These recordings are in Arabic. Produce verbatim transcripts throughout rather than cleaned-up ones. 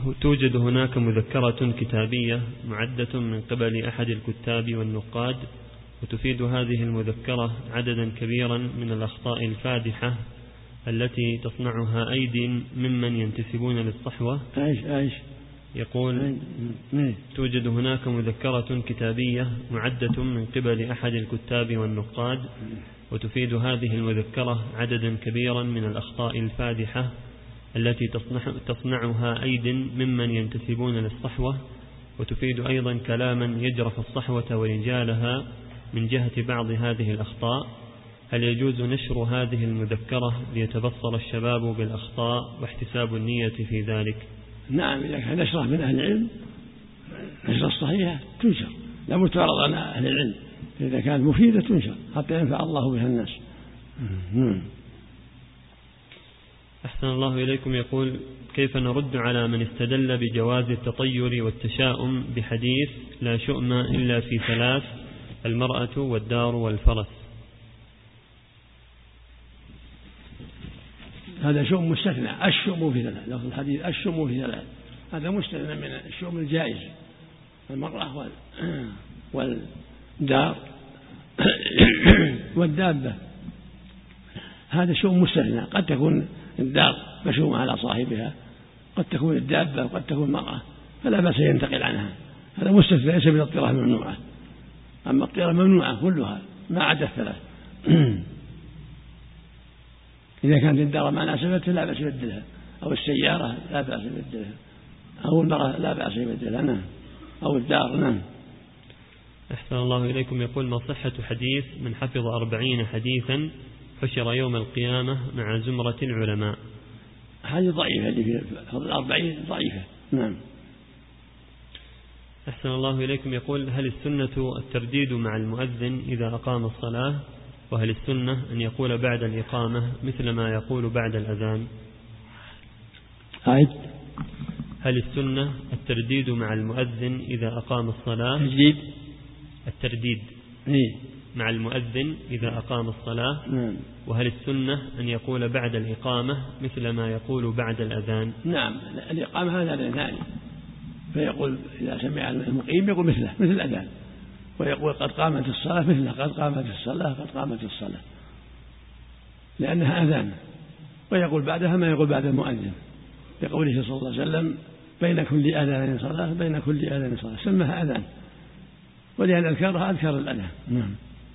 توجد هناك مذكرة كتابية معدة من قبل أحد الكتاب والنقاد، وتفيد هذه المذكرة عددا كبيرا من الأخطاء الفادحة التي تصنعها أيدي ممن ينتسبون للصحوة. أيش أيش يقول توجد هناك مذكرة كتابية معدة من قبل أحد الكتاب والنقاد، وتفيد هذه المذكرة عددا كبيرا من الأخطاء الفادحة التي تصنعها أيد ممن ينتسبون للصحوة، وتفيد أيضا كلاما يجرف الصحوة ورجالها من جهة بعض هذه الأخطاء. هل يجوز نشر هذه المذكرة ليتبصر الشباب بالأخطاء واحتساب النية في ذلك؟ نعم، إذا كان نشره من أهل العلم نشر الصحيحة تنشر، لا متعرض عن أهل العلم، إذا كانت مفيدة تنشر حتى ينفع الله بها الناس. أحسن الله إليكم. يقول كيف نرد على من استدل بجواز التطير والتشاؤم بحديث لا شؤم إلا في ثلاث: المرأة والدار والفرس؟ هذا شؤم مستثنى، الشؤم في ثلاث، لفظ الحديث الشؤم في ثلاث، هذا مستثنى من الشؤم الجائز، المرأة والدار والدابة، هذا شؤم مستثنى. قد تكون الدار مشؤومة على صاحبها، قد تكون الدابة، وقد تكون المرأة، فلا بأس ينتقل عنها، هذا مستثنى ليس من الطيرة ممنوعة. أما الطيرة ممنوعة كلها ما عدا الثلاث. إذا كانت الدار ما ناسبته لا بأس يبدلها، أو السيارة لا بأس يبدلها، أو المرأة لا بأس يبدلها، نعم، أو الدار، نعم. أحسن الله إليكم. يقول ما صحة حديث من حفظ أربعين حديثا حشر يوم القيامة مع زمرة العلماء؟ هذه ضعيفة، اللي في فضل الأربعين ضعيفة، نعم. أحسن الله إليكم. يقول هل السنة الترديد مع المؤذن إذا أقام الصلاة؟ وهل السنة أن يقول بعد الإقامة مثل ما يقول بعد الأذان؟ عيد. هل السنة الترديد مع المؤذن إذا أقام الصلاة؟ تجديد الترديد إيه؟ مع المؤذن إذا أقام الصلاة. نعم. وهل السنة أن يقول بعد الإقامة مثل ما يقول بعد الأذان؟ نعم، الإقامة هذا الأذان، فيقول إذا سمع المقيم يقول مثله مثل الأذان، ويقول قد قامت الصلاة مثله قد قامت الصلاة قد قامت الصلاة، لأنها أذان. ويقول بعدها ما يقول بعد المؤذن، لقوله صلى الله عليه وسلم بين كل أذان صلاة بين كل أذان صلاة، سمها أذان، ولأن أذكارها أذكار الأذان. نعم.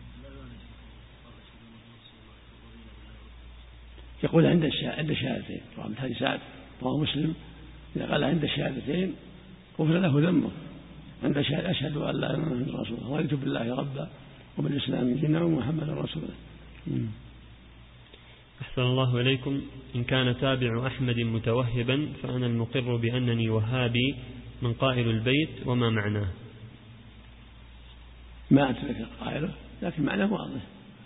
يقول عند عند الشهادتين، رواه حديث سعد رواه مسلم، إذا قال عند الشهادتين غفر له ذنبه، عند الشهادة أشهد أن لا إله إلا الله رسول الله رضيت بالله ربا وبالإسلام دينا ومحمدا رسولا. أحسن الله إليكم. إن كان تابع أحمد متوهبا فأنا المقر بأنني وهابي من قائل البيت، وما معناه؟ ما أتذكر قائله لكن معناه واضح،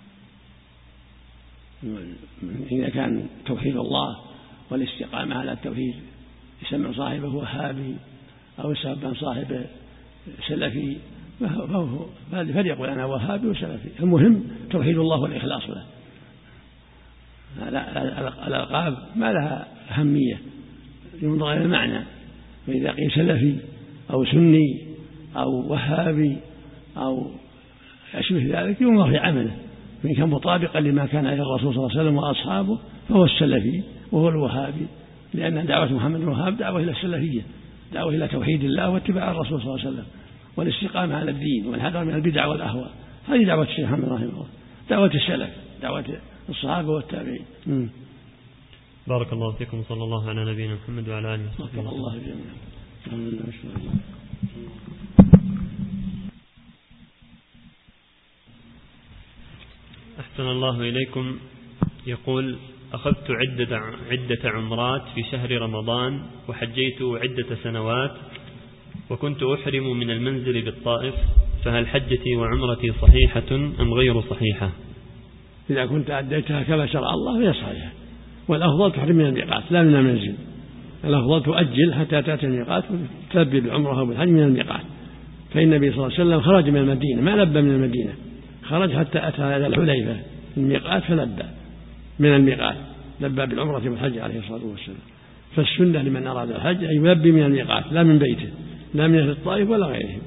إذا كان توحيد الله والاستقامة على التوحيد يسمع صاحبه وهابي أو يسمع صاحبه سلفي، فهو فليقول أنا وهابي وسلفي، المهم توحيد الله والإخلاص له. الألقاب ما لها أهمية، ينظر إلى المعنى، فإذا قيل سلفي أو سني أو وهابي أو أشبه ذلك ينظر في عمله، فإن كان مطابقا لما كان عليه الرسول صلى الله عليه وسلم وأصحابه فهو السلفي وهو الوهابي، لأن دعوة محمد الوهاب دعوة إلى السلفية، دعوة إلى توحيد الله واتباع الرسول صلى الله عليه وسلم والاستقامة على الدين والحذر من البدع والأهواء. هذه دعوة الشيخ محمد رحمه الله، دعوة السلف، دعوة الصحابة والتابعين. بارك الله فيكم، صلى الله على نبينا محمد وعلى آله وصحبه الله جميعا. أحسن الله إليكم. يقول أخذت عدة, عدة عمرات في شهر رمضان وحجيت عدة سنوات وكنت أحرم من المنزل بالطائف، فهل حجتي وعمرتي صحيحة أم غير صحيحة؟ إذا كنت أديتها كما شرع الله فهي صحيحة، والأفضل تحرم من الميقات لا من المنزل، الأفضل تؤجل حتى تأتي الميقات وتلبي بعمرها بالحج من الميقات، فإن النبي صلى الله عليه وسلم خرج من المدينة ما لبى من المدينة، خرج حتى أتى إلى الحليفة الميقات فلبى من الميقات، لبى بالعمرة والحج عليه الصلاة والسلام. فالسنة لمن أراد الحج أن يلبي من الميقات لا من بيته لا من أهل الطائف ولا غيرهم.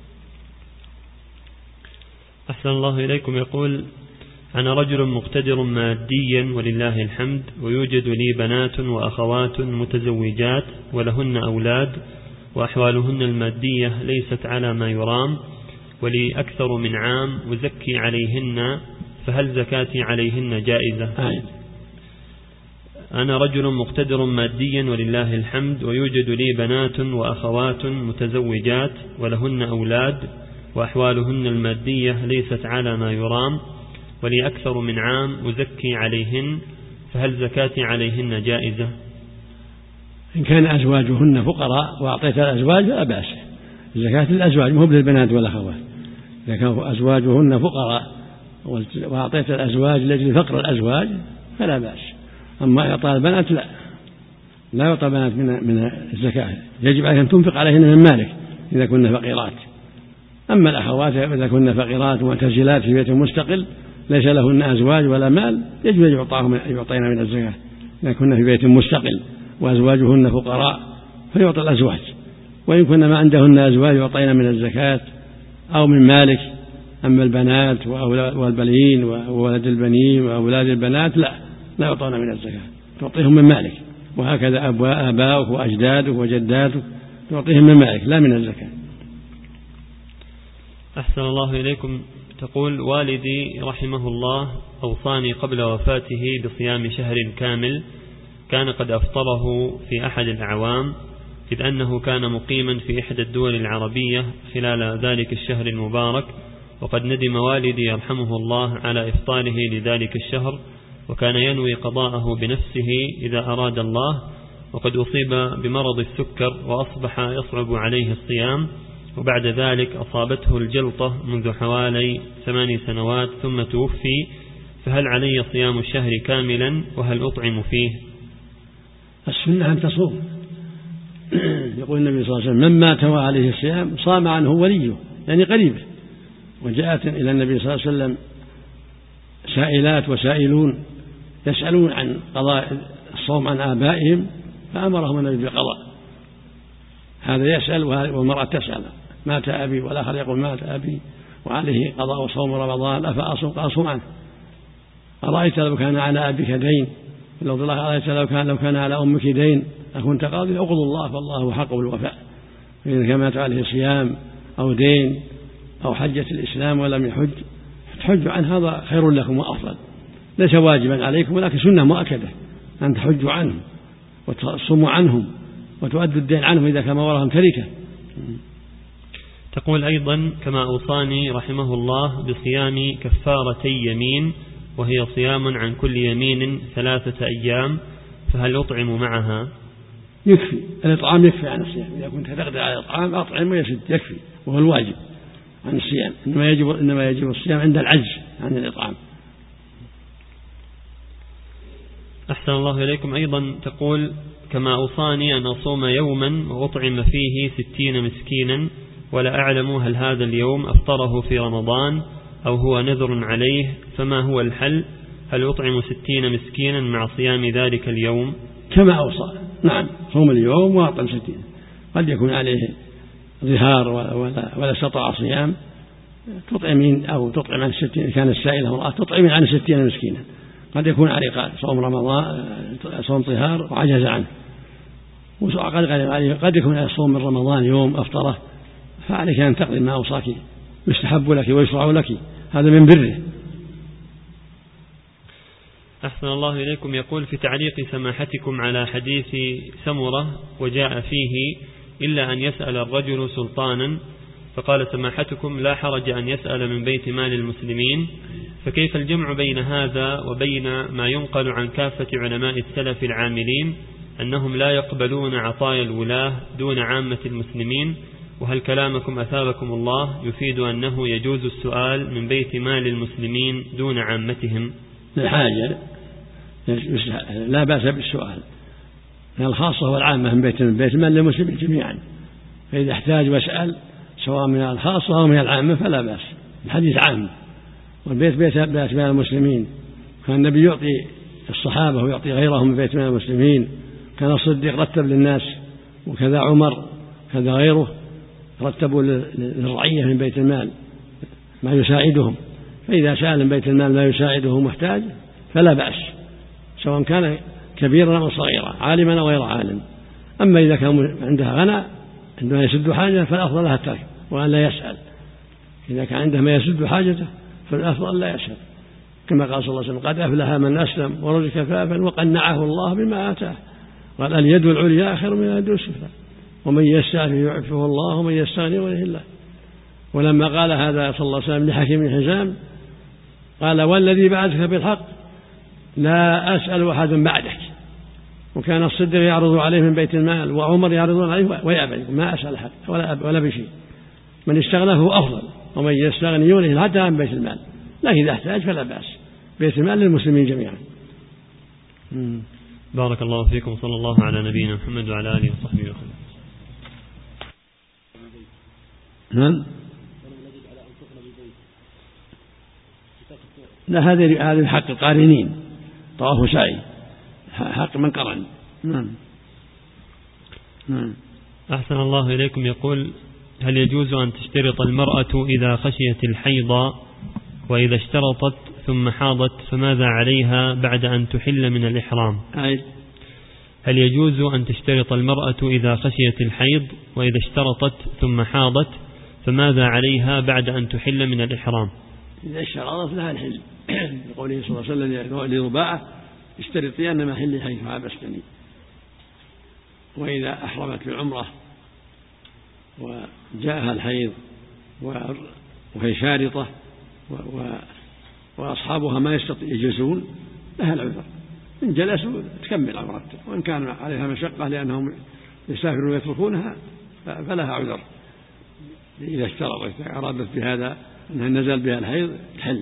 أحسن الله إليكم. يقول: أنا رجل مقتدر ماديا ولله الحمد، ويوجد لي بنات وأخوات متزوجات ولهن أولاد، وأحوالهن المادية ليست على ما يرام، ولي أكثر من عام أزكي عليهن، فهل زكاتي عليهن جائزة؟ آه. أنا رجل مقتدر ماديا ولله الحمد، ويوجد لي بنات وأخوات متزوجات ولهن أولاد، وأحوالهن المادية ليست على ما يرام، ولي أكثر من عام أزكي عليهن، فهل زكاتي عليهن جائزة؟ إن كان أزواجهن فقراء وأعطيت الأزواج فلا بأس، زكاة الأزواج مو للبنات والأخوات. إذا كانوا أزواجهن فقراء وأعطيت الأزواج لأجل فقر الأزواج فلا بأس. أما إعطاء البنات لا لا يعطى البنات من من الزكاة، يجب عليك أن تنفق عليهن من مالك إذا كن فقيرات. أما الأخوات إذا كن فقيرات معتزلات في بيت مستقل ليس لهن أزواج ولا مال يجب أن يعطين من الزكاة. إذا كن في بيت مستقل وأزواجهن فقراء فيعطى الأزواج، وإن كن ما عندهن أزواج يعطين من الزكاة أو من مالك. أما البنات والبنين وولد البنين وأولاد البنات لا لا يعطون من الزكاة، تعطيهم من مالك. وهكذا آباؤك وأجدادك وجداتك تعطيهم من مالك لا من الزكاة. أحسن الله إليكم. تقول: والدي رحمه الله أوصاني قبل وفاته بصيام شهر كامل كان قد أفطره في أحد الأعوام، إذ أنه كان مقيما في إحدى الدول العربية خلال ذلك الشهر المبارك، وقد ندم والدي يرحمه الله على إفطاره لذلك الشهر، وكان ينوي قضاءه بنفسه إذا أراد الله، وقد أصيب بمرض السكر وأصبح يصعب عليه الصيام، وبعد ذلك أصابته الجلطة منذ حوالي ثماني سنوات ثم توفي، فهل علي صيام الشهر كاملا وهل أطعم فيه؟ السنة أن تصوم. يقول النبي صلى الله عليه وسلم: من مات وعليه الصيام صام عنه وليه، يعني قريبه. وجاءت إلى النبي صلى الله عليه وسلم سائلات وسائلون يسألون عن قضاء الصوم عن آبائهم، فأمرهم النبي بالقضاء. هذا يسأل والمرأة تسأل: مات أبي، والآخر يقول: مات أبي وعليه قضاء صوم رمضان أفأصوم؟ قال: صوم عنه. أرأيت لو كان على أبيك دين، لو أرأيت لو كان لو كان على أمك دين أكنت قاضي؟ أقضوا الله فالله حق بالوفاء. فإذا كان مات عليه صيام أو دين أو حجة الإسلام ولم يحج تحج عن هذا خير لكم وأفضل، ليس واجبا عليكم ولكن سنة مؤكدة أن تحجوا عنهم وتصوموا عنهم وتؤدوا الدين عنهم إذا كان وراهم تركة. تقول أيضا: كما أوصاني رحمه الله بصيام كفارتي يمين، وهي صيام عن كل يمين ثلاثة أيام، فهل أطعم معها؟ يكفي الإطعام، يكفي عن الصيام. إذا كنت تقدر على الإطعام أطعم ويسد، يكفي، وهو الواجب عن الصيام. إنما يجب إنما يجب الصيام عند العجز عن الإطعام. أحسن الله إليكم. أيضا تقول: كما أوصاني أن أصوم يوما وأطعم فيه ستين مسكينا، ولا أعلم هل هذا اليوم أفطره في رمضان أو هو نذر عليه، فما هو الحل؟ هل أطعم ستين مسكينا مع صيام ذلك اليوم؟ كما أوصى، نعم، صوم اليوم وأطعم ستين. قد يكون عليه ظهار ولا, ولا, ولا استطاع صيام، تطعمين أو تطعم عن ستين. كان السائل امرأة تطعمين عن ستين مسكينا. قد يكون عليه صوم رمضان صوم طهار وعجز عنه، قد يكون عليه صوم من رمضان يوم أفطره، فعليك أن تقضي ما أوصاك، يستحب لك ويشرع لك، هذا من بره. أحسن الله إليكم. يقول: في تعليق سماحتكم على حديث سمرة وجاء فيه: إلا أن يسأل الرجل سلطانا، فقال سماحتكم: لا حرج أن يسأل من بيت مال المسلمين، فكيف الجمع بين هذا وبين ما ينقل عن كافة علماء السلف العاملين أنهم لا يقبلون عطايا الولاة دون عامة المسلمين؟ وهل كلامكم أثابكم الله يفيد أنه يجوز السؤال من بيت مال المسلمين دون عامتهم؟ الحاجة لا بأس بالسؤال، الخاصة والعامة من بيت من بيت مال المسلمين جميعا، فإذا احتاج واسأل سواء من الخاصة أو من العامة فلا بأس. الحديث عام، والبيت بيت بيت مال المسلمين، كان النبي يعطي الصحابة ويعطي غيرهم من بيت مال المسلمين، كان الصديق رتب للناس، وكذا عمر كذا غيره رتبوا للرعية من بيت المال ما يساعدهم، فإذا سأل من بيت المال ما يساعده محتاج فلا بأس، سواء كان كبيرا أو صغيرا، عالما أو غير عالم. أما إذا كان عندها غنى عندما يسد حاجة فالأفضل لها الترك وأن لا يسأل. إذا كان عنده ما يسد حاجته فالأفضل لا يسأل، كما قال صلى الله عليه وسلم: قد أفلح من أسلم ورزق كفافا وقنعه الله بما آتاه. قال: اليد العليا خير من اليد السفلى، ومن يستعفف يعفه الله ومن يستغني يغنيه الله. ولما قال هذا صلى الله عليه وسلم لحكيم بن حزام قال: والذي بعثك بالحق لا أسأل أحدا بعدك. وكان الصديق يعرض عليه من بيت المال، وعمر يعرضون عليه ويأبى، ما أسأل أحد ولا, ولا بشيء. من استغنى هو أفضل، ومن يستغني يغنيه حتى عن بيت المال، لكن إذا احتاج فلا بأس، بيت المال للمسلمين جميعا. بارك الله فيكم، صلى الله على نبينا محمد وعلى آله وصحبه وسلم. نعم. لا، هذه هذه حق القارنين، طواف سعي، حق من قرن. نعم. نعم. أحسن الله إليكم. يقول: هل يجوز أن تشترط المرأة إذا خشيت الحيض، وإذا اشترطت ثم حاضت فماذا عليها بعد أن تحل من الإحرام؟ أي. هل يجوز أن تشترط المرأة إذا خشيت الحيض، وإذا اشترطت ثم حاضت فماذا عليها بعد أن تحل من الإحرام؟ إذا اشترطت لها الحل، يقول صلى الله عليه وسلم لرباعة: اشترطي أن محل حيث عابستني. وإذا أحرمت بالعمرة وجاءها الحيض وهي شارطة وأصحابها ما يجلسون لها العذر، إن جلسوا تكمل عمرتها، وإن كان عليها مشقة لأنهم يسافرون ويتركونها فلها عذر. إذا اشترطت أرادت بهذا أنها نزل بها الحيض تحل.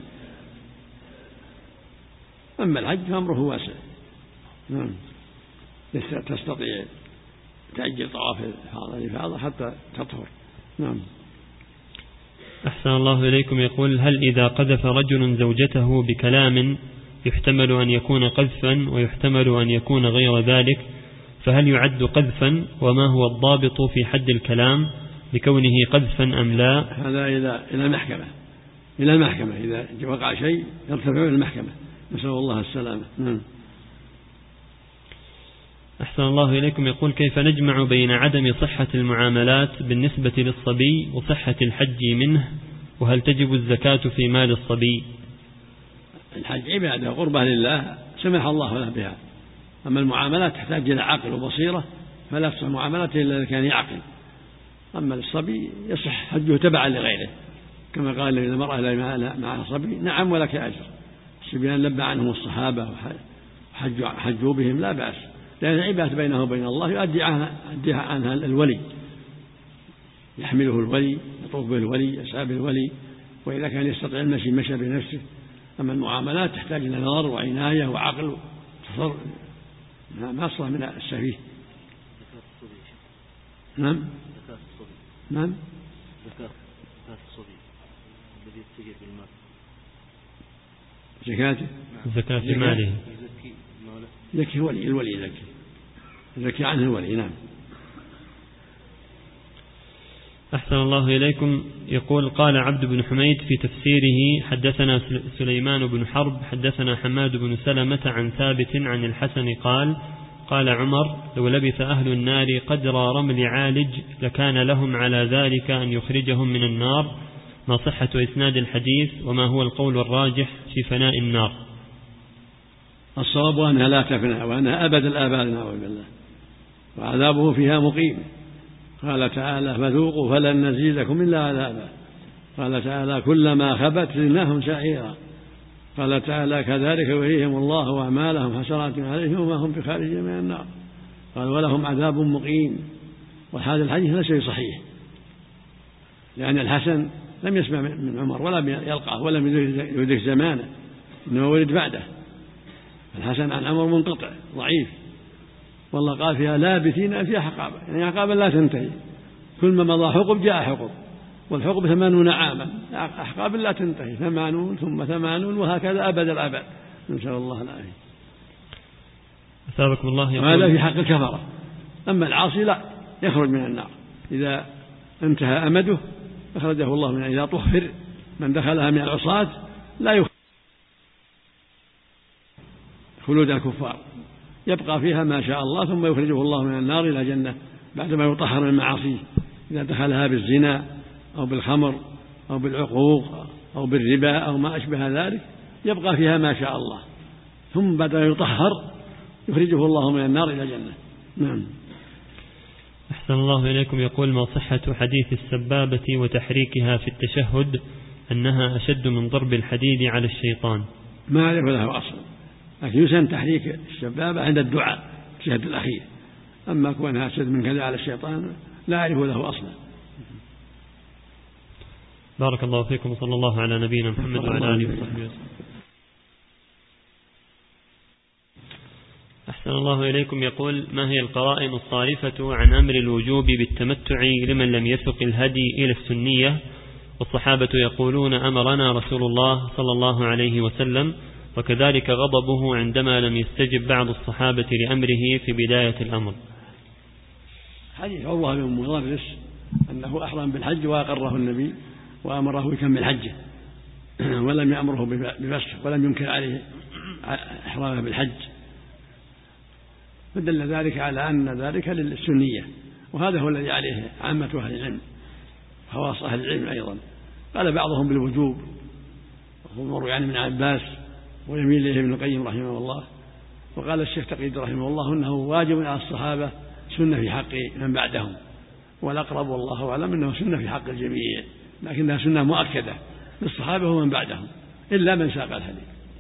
أما الحج فأمره واسع، نعم، تستطيع تأجل طواف الإفاضة حتى تطهر. نعم. أحسن الله إليكم. يقول: هل إذا قذف رجل زوجته بكلام يحتمل أن يكون قذفا ويحتمل أن يكون غير ذلك، فهل يعد قذفا؟ وما هو الضابط في حد الكلام لكونه قذفا أم لا؟ هذا إلى إلى المحكمة إلى المحكمة إذا وقع شيء يرتفع إلى المحكمة، نسأل الله السلامة. نعم. أحسن الله إليكم. يقول: كيف نجمع بين عدم صحة المعاملات بالنسبة للصبي وصحة الحج منه، وهل تجب الزكاة في مال الصبي؟ الحج عبادة قربة لله سمح الله له بها، أما المعاملات تحتاج إلى عقل وبصيرة، فلا تصح معاملته إلا إذا كان يعقل. أما الصبي يصح حجه تبعا لغيره، كما قال إذا المرأة معها صبي: نعم ولك أجر. الصبيان لبى عنهم الصحابة وحجوا بهم لا بأس، لأن العبادة بينه وبين الله يؤدي عنها, عنها الولي، يحمله الولي، يطوف به الولي، يسعى بالولي، وإذا كان يستطيع المشي مشى بنفسه. أما المعاملات تحتاج إلى نظر وعناية وعقل وتصر، ما أصلح من السفيه. نعم. نعم. زكاة الصبي الذي يتجه بالمال، زكاته زكاة في ماله، يزكي الولي الولي يزكي يزكي عنه الولي. نعم. أحسن الله إليكم. يقول: قال عبد بن حميد في تفسيره: حدثنا سليمان بن حرب حدثنا حماد بن سلمة عن ثابت عن الحسن قال: قال عمر: لو لبث أهل النار قدر رمل عالج لكان لهم على ذلك أن يخرجهم من النار. ما صحة إسناد الحديث، وما هو القول الراجح في فناء النار؟ الصواب أنها لا تفنى، وأنها أبد الآباد، نعوذ بالله، وعذابه فيها مقيم. قال تعالى: فذوقوا فلن نزيدكم إلا عذابا. قال تعالى: كلما خبت زدناهم سعيرا. قال تعالى: كذلك يريهم الله أعمالهم حسرات عليهم وما هم بخارجين من النار. قال: ولهم عذاب مقيم. وهذا الحديث ليس صحيح، لأن الحسن لم يسمع من عمر ولم يلقاه ولم يدرك زمانه، إنه ولد بعده. الحسن عن عمر منقطع ضعيف، والله قال فيها لابثين فيها حقابة، يعني حقابة لا تنتهي، كل ما مضى حقب جاء حقب، والحقب ثمانون عاما، أحقاب لا تنتهي، ثمانون ثم ثمانون وهكذا أبد الأبد، نسأل الله العافية. أثابكم الله. يقول هذا في حق الكفرة. أما العاصي لا يخرج من النار إذا انتهى أمده أخرجه الله من. إذا طهر من دخلها من العصاة لا يخرج خلود الكفار، يبقى فيها ما شاء الله ثم يخرجه الله من النار إلى جنة بعدما يطهر من معاصيه. إذا دخلها بالزنا أو بالخمر أو بالعقوق أو بالربا أو ما أشبه ذلك يبقى فيها ما شاء الله، ثم بعدما يطهر يخرجه الله من النار إلى جنة. نعم. أحسن الله إليكم. يقول: ما صحة حديث السبابة وتحريكها في التشهد أنها أشد من ضرب الحديد على الشيطان؟ ما أعرف له أصل، لكن يسن تحريك السبابة عند الدعاء التشهد الأخير، أما كونها أشد من كذا على الشيطان لا أعرف له أصلا. بارك الله فيكم وصلى الله على نبينا محمد وعلى آله وصحبه وسلم. أحسن الله إليكم. يقول: ما هي القرائن الصارفة عن أمر الوجوب بالتمتع لمن لم يسق الهدي إلى السنية؟ والصحابة يقولون: أمرنا رسول الله صلى الله عليه وسلم، وكذلك غضبه عندما لم يستجب بعض الصحابة لأمره في بداية الأمر. حديث عروة بن مضرس أنه أحرم بالحج وأقره النبي وأمره يكمل حجه ولم يأمره بفسخ ولم ينكر عليه إحرامه بالحج، فدل ذلك على أن ذلك للسنية، وهذا هو الذي عليه عامة أهل العلم خواص أهل العلم أيضا. قال بعضهم بالوجوب وهو يعني من عباس ويميل إليه ابن القيم رحمه الله، وقال الشيخ تقييد رحمه الله أنه واجب على الصحابة سنة في حق من بعدهم، والأقرب والله أعلم أنه سنة في حق الجميع، لكنها سنة مؤكدة للصحابة ومن بعدهم إلا من ساق الهدي.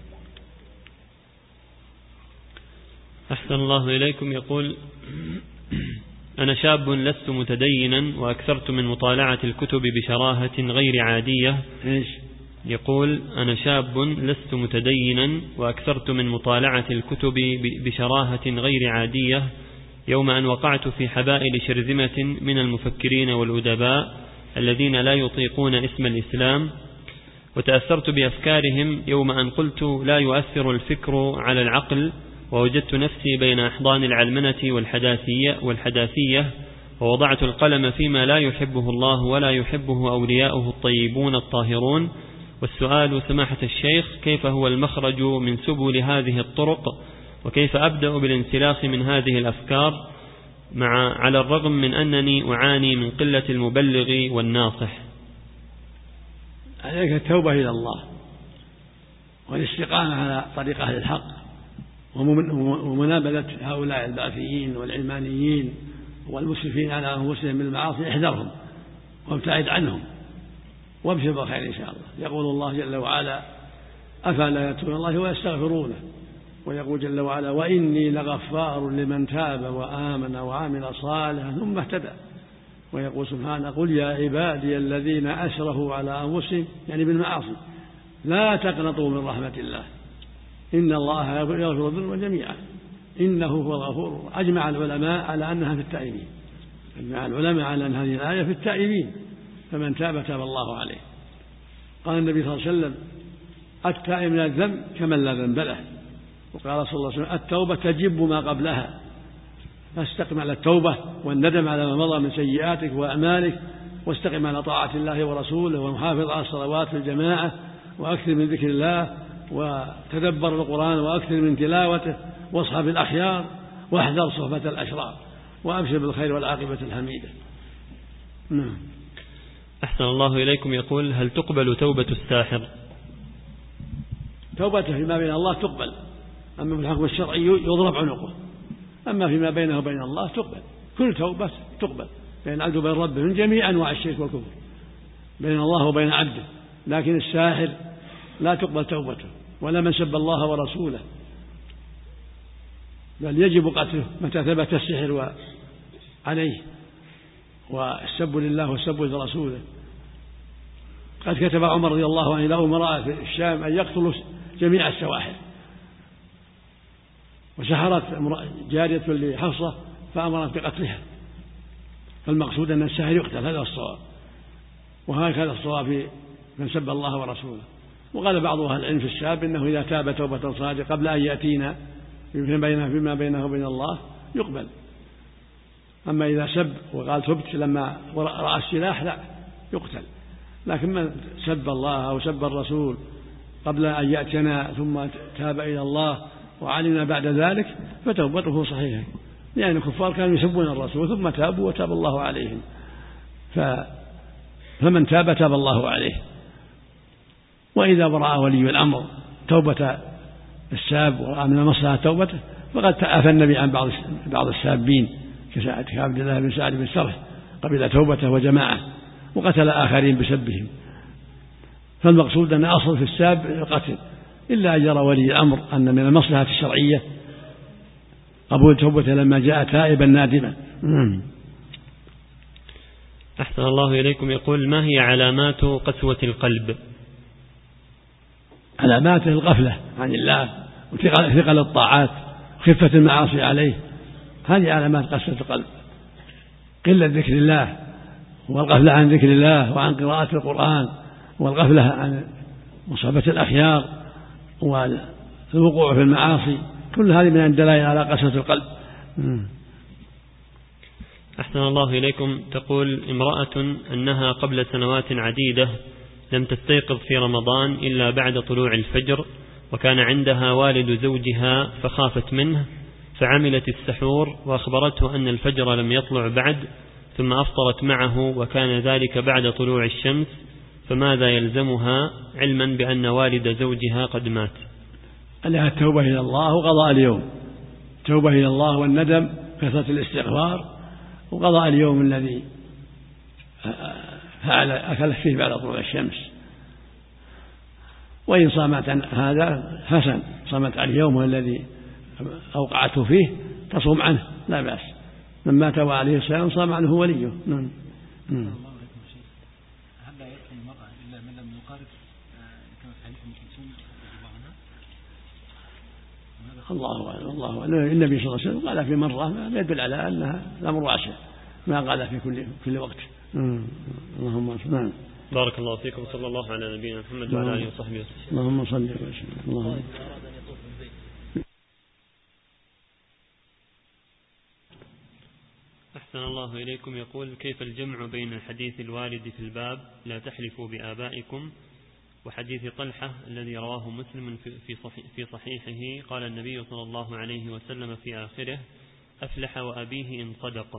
أحسن الله إليكم. يقول: أنا شاب لست متدينا وأكثرت من مطالعة الكتب بشراهة غير عادية. إيش؟ يقول: أنا شاب لست متدينا وأكثرت من مطالعة الكتب بشراهة غير عادية، يوم أن وقعت في حبائل شرذمة من المفكرين والأدباء الذين لا يطيقون اسم الإسلام، وتأثرت بأفكارهم يوم أن قلت لا يؤثر الفكر على العقل، ووجدت نفسي بين أحضان العلمنة والحداثية, والحداثية ووضعت القلم فيما لا يحبه الله ولا يحبه أولياؤه الطيبون الطاهرون. والسؤال سماحة الشيخ: كيف هو المخرج من سبل هذه الطرق؟ وكيف أبدأ بالانسلاخ من هذه الأفكار مع على الرغم من أنني أعاني من قلة المبلغ والناصح؟ عليك التوبة إلى الله والاستقامة على طريق أهل الحق ومنابذة هؤلاء الباثيين والعلمانيين والمسرفين على أنفسهم بالمعاصي. احذرهم وابتعد عنهم وابشر بالخير إن شاء الله. يقول الله جل وعلا: أفلا يتوبون الله ويستغفرونه، ويقول جل وعلا: وإني لغفار لمن تاب وآمن وعمل صالحا ثم اهتدى. ويقول سبحانه: قل يا عبادي الذين أسرفوا على أنفسهم يعني بالمعاصي لا تقنطوا من رحمة الله إن الله يغفر الذنوب جميعا إنه هو الغفور. أجمع العلماء على أنها في التائبين، أجمع العلماء على أن هذه الآية في التائبين، فمن تاب تاب الله عليه. قال النبي صلى الله عليه وسلم: التائب من الذنب كمن لا ذنب له. وقال صلى الله عليه وسلم: التوبة تجب ما قبلها، فاستقم على التوبة والندم على ما مضى من سيئاتك وأعمالك، واستقم على طاعة الله ورسوله، ومحافظ على الصلوات في الجماعة، وأكثر من ذكر الله، وتدبر القرآن وأكثر من تلاوته، واصحب الأخيار، واحذر صحبة الأشرار، وأبشر بالخير والعاقبة الحميدة. نعم. أحسن الله إليكم. يقول: هل تقبل توبة الساحر؟ توبته فيما بين الله تقبل، أما في الحكم الشرعي يضرب عنقه، أما فيما بينه وبين الله تقبل. كل توبة تقبل بين العبد وبين ربه من جميع أنواع الشرك والكفر، بين الله وبين عبده. لكن الساحر لا تقبل توبته، ولا من سب الله ورسوله، بل يجب قتله متى ثبت السحر عليه والسب لله والسب لرسوله. قد كتب عمر رضي الله عنه إلى أمراء في الشام أن يقتلوا جميع السواحر، وسحرت جارية لحفصة فأمرت بقتلها، فالمقصود أن الساحر يقتل، هذا الصواب، وهكذا الصواب في من سب الله ورسوله. وقال بعض أهل العلم في الشاب إنه إذا تاب توبة صادقة قبل أن يأتينا فيما بينه وبين الله يقبل. أما إذا سب وقال تبت لما رأى السلاح لا يقتل. لكن من سب الله أو سب الرسول قبل أن يأتنا ثم تاب إلى الله وعلم بعد ذلك فتوبته صحيحة، لأن الكفار كانوا يسبون الرسول ثم تابوا وتاب الله عليهم، فمن تاب تاب الله عليه. وإذا برأ ولي الأمر توبة الساب ورأى من المصلحة توبته فقد تعافى النبي عن بعض بعض السابين كعبد الله بن سعد بن سرح، قبل توبته وجماعة وقتل آخرين بسبهم. فالمقصود أن أصل في الساب القتل، إلا أن يرى ولي الأمر أن من المصلحة الشرعية قبول توبته لما جاء تائبا نادما. أحسن الله إليكم. يقول: ما هي علامات قسوة القلب؟ علامات الغفلة عن الله وثقل الطاعات وخفة المعاصي عليه، هذه علامات قسوة القلب. قلة ذكر الله والغفلة عن ذكر الله وعن قراءة القرآن والغفلة عن مصابة الأخيار والوقوع في المعاصي، كل هذه من الدلائل على قسوة القلب. أحسن الله إليكم. تقول امرأة أنها قبل سنوات عديدة لم تستيقظ في رمضان إلا بعد طلوع الفجر، وكان عندها والد زوجها فخافت منه فعملت السحور وأخبرته أن الفجر لم يطلع بعد، ثم أفطرت معه وكان ذلك بعد طلوع الشمس، فماذا يلزمها علما بأن والد زوجها قد مات؟ عليها التوبة إلى الله وقضاء اليوم، توبة إلى الله والندم، كثرة الاستغفار، وقضاء اليوم الذي فعل أكلت فيه بعد طلوع الشمس. وإن صامت هذا حسن، صامت عن اليوم الذي أوقعته فيه تصوم عنه لا بأس. من مات وعليه السلام صام عنه وليه. نعم. الله أعلم. الله أعلم. النبي صلى الله عليه وسلم قال في مرة ما يدل على أنها الأمر واسع، ما قال في كل كل وقت. اللهم نعم. بارك الله فيكم، صلى الله على نبينا محمد وعلى آله وصحبه وسلم. اللهم صل وسلم. اللهم أحسن الله إليكم. يقول: كيف الجمع بين الحديث الوارد في الباب لا تحلفوا بآبائكم وحديث طلحة الذي رواه مسلم في صحيحه قال النبي صلى الله عليه وسلم في آخره: أفلح وأبيه إن صدق؟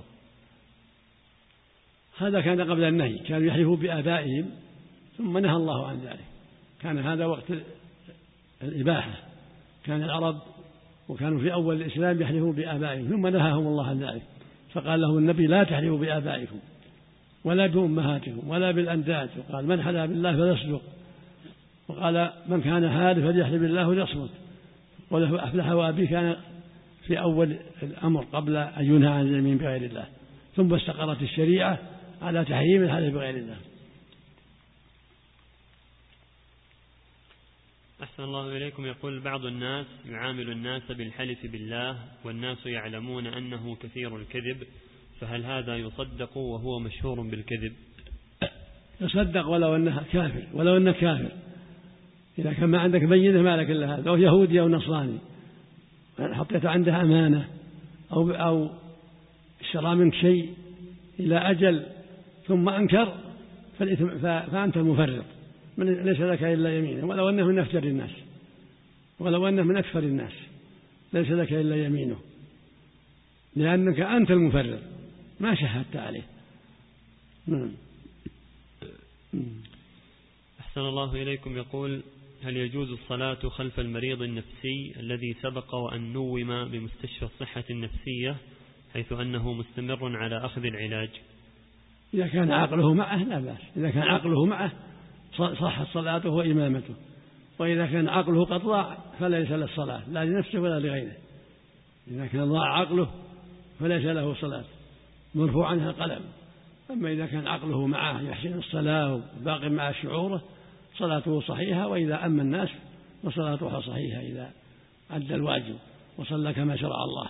هذا كان قبل النهي، كانوا يحلفوا بآبائهم ثم نهى الله عن ذلك، كان هذا وقت الإباحة، كان العرب وكانوا في أول الإسلام يحلفوا بآبائهم ثم نهاهم الله عن ذلك، فقال لهم النبي: لا تحلفوا بآبائكم ولا بأمهاتكم ولا بالأنداد، وقال: من حلف بالله فليصدق، وقال: من كان حالف فليحلف بالله وليصمت. وله أفلح وأبيه كان في أول الأمر قبل أن ينهى عن اليمين بغير الله، ثم استقرت الشريعة على تحريم الحلف بغير الله. أحسن الله إليكم. يقول: بعض الناس يعامل الناس بالحلف بالله والناس يعلمون أنه كثير الكذب، فهل هذا يصدق وهو مشهور بالكذب؟ يصدق ولو أنه كافر، ولو أنه كافر، إذا كان ما عندك بينة ما لك إلا هذا، أو يهودي أو نصراني حطيت عندها أمانة أو أو اشترى منك شيء إلى أجل ثم أنكر فأنت المفرط، ليس لك إلا يمينه، ولو أنه من أفجر الناس، ولو أنه من أكثر الناس ليس لك إلا يمينه، لأنك أنت المفرط ما شهدت عليه. أحسن الله إليكم. يقول: هل يجوز الصلاة خلف المريض النفسي الذي سبق وأن نوم بمستشفى الصحة النفسية حيث أنه مستمر على أخذ العلاج؟ إذا كان عقله معه لا بأس، إذا كان عقله معه صحت صلاته وإمامته، وإذا كان عقله قد ضاع فليس له الصلاة لا لنفسه ولا لغيره. إذا كان ضاع عقله فليس له صلاة، مرفوع عنها القلم. أما إذا كان عقله معه يحسن الصلاة وباقي مع شعوره صلاته صحيحة، وإذا أما الناس فصلاته صحيحة إذا أدى الواجب وصلى كما شرع الله.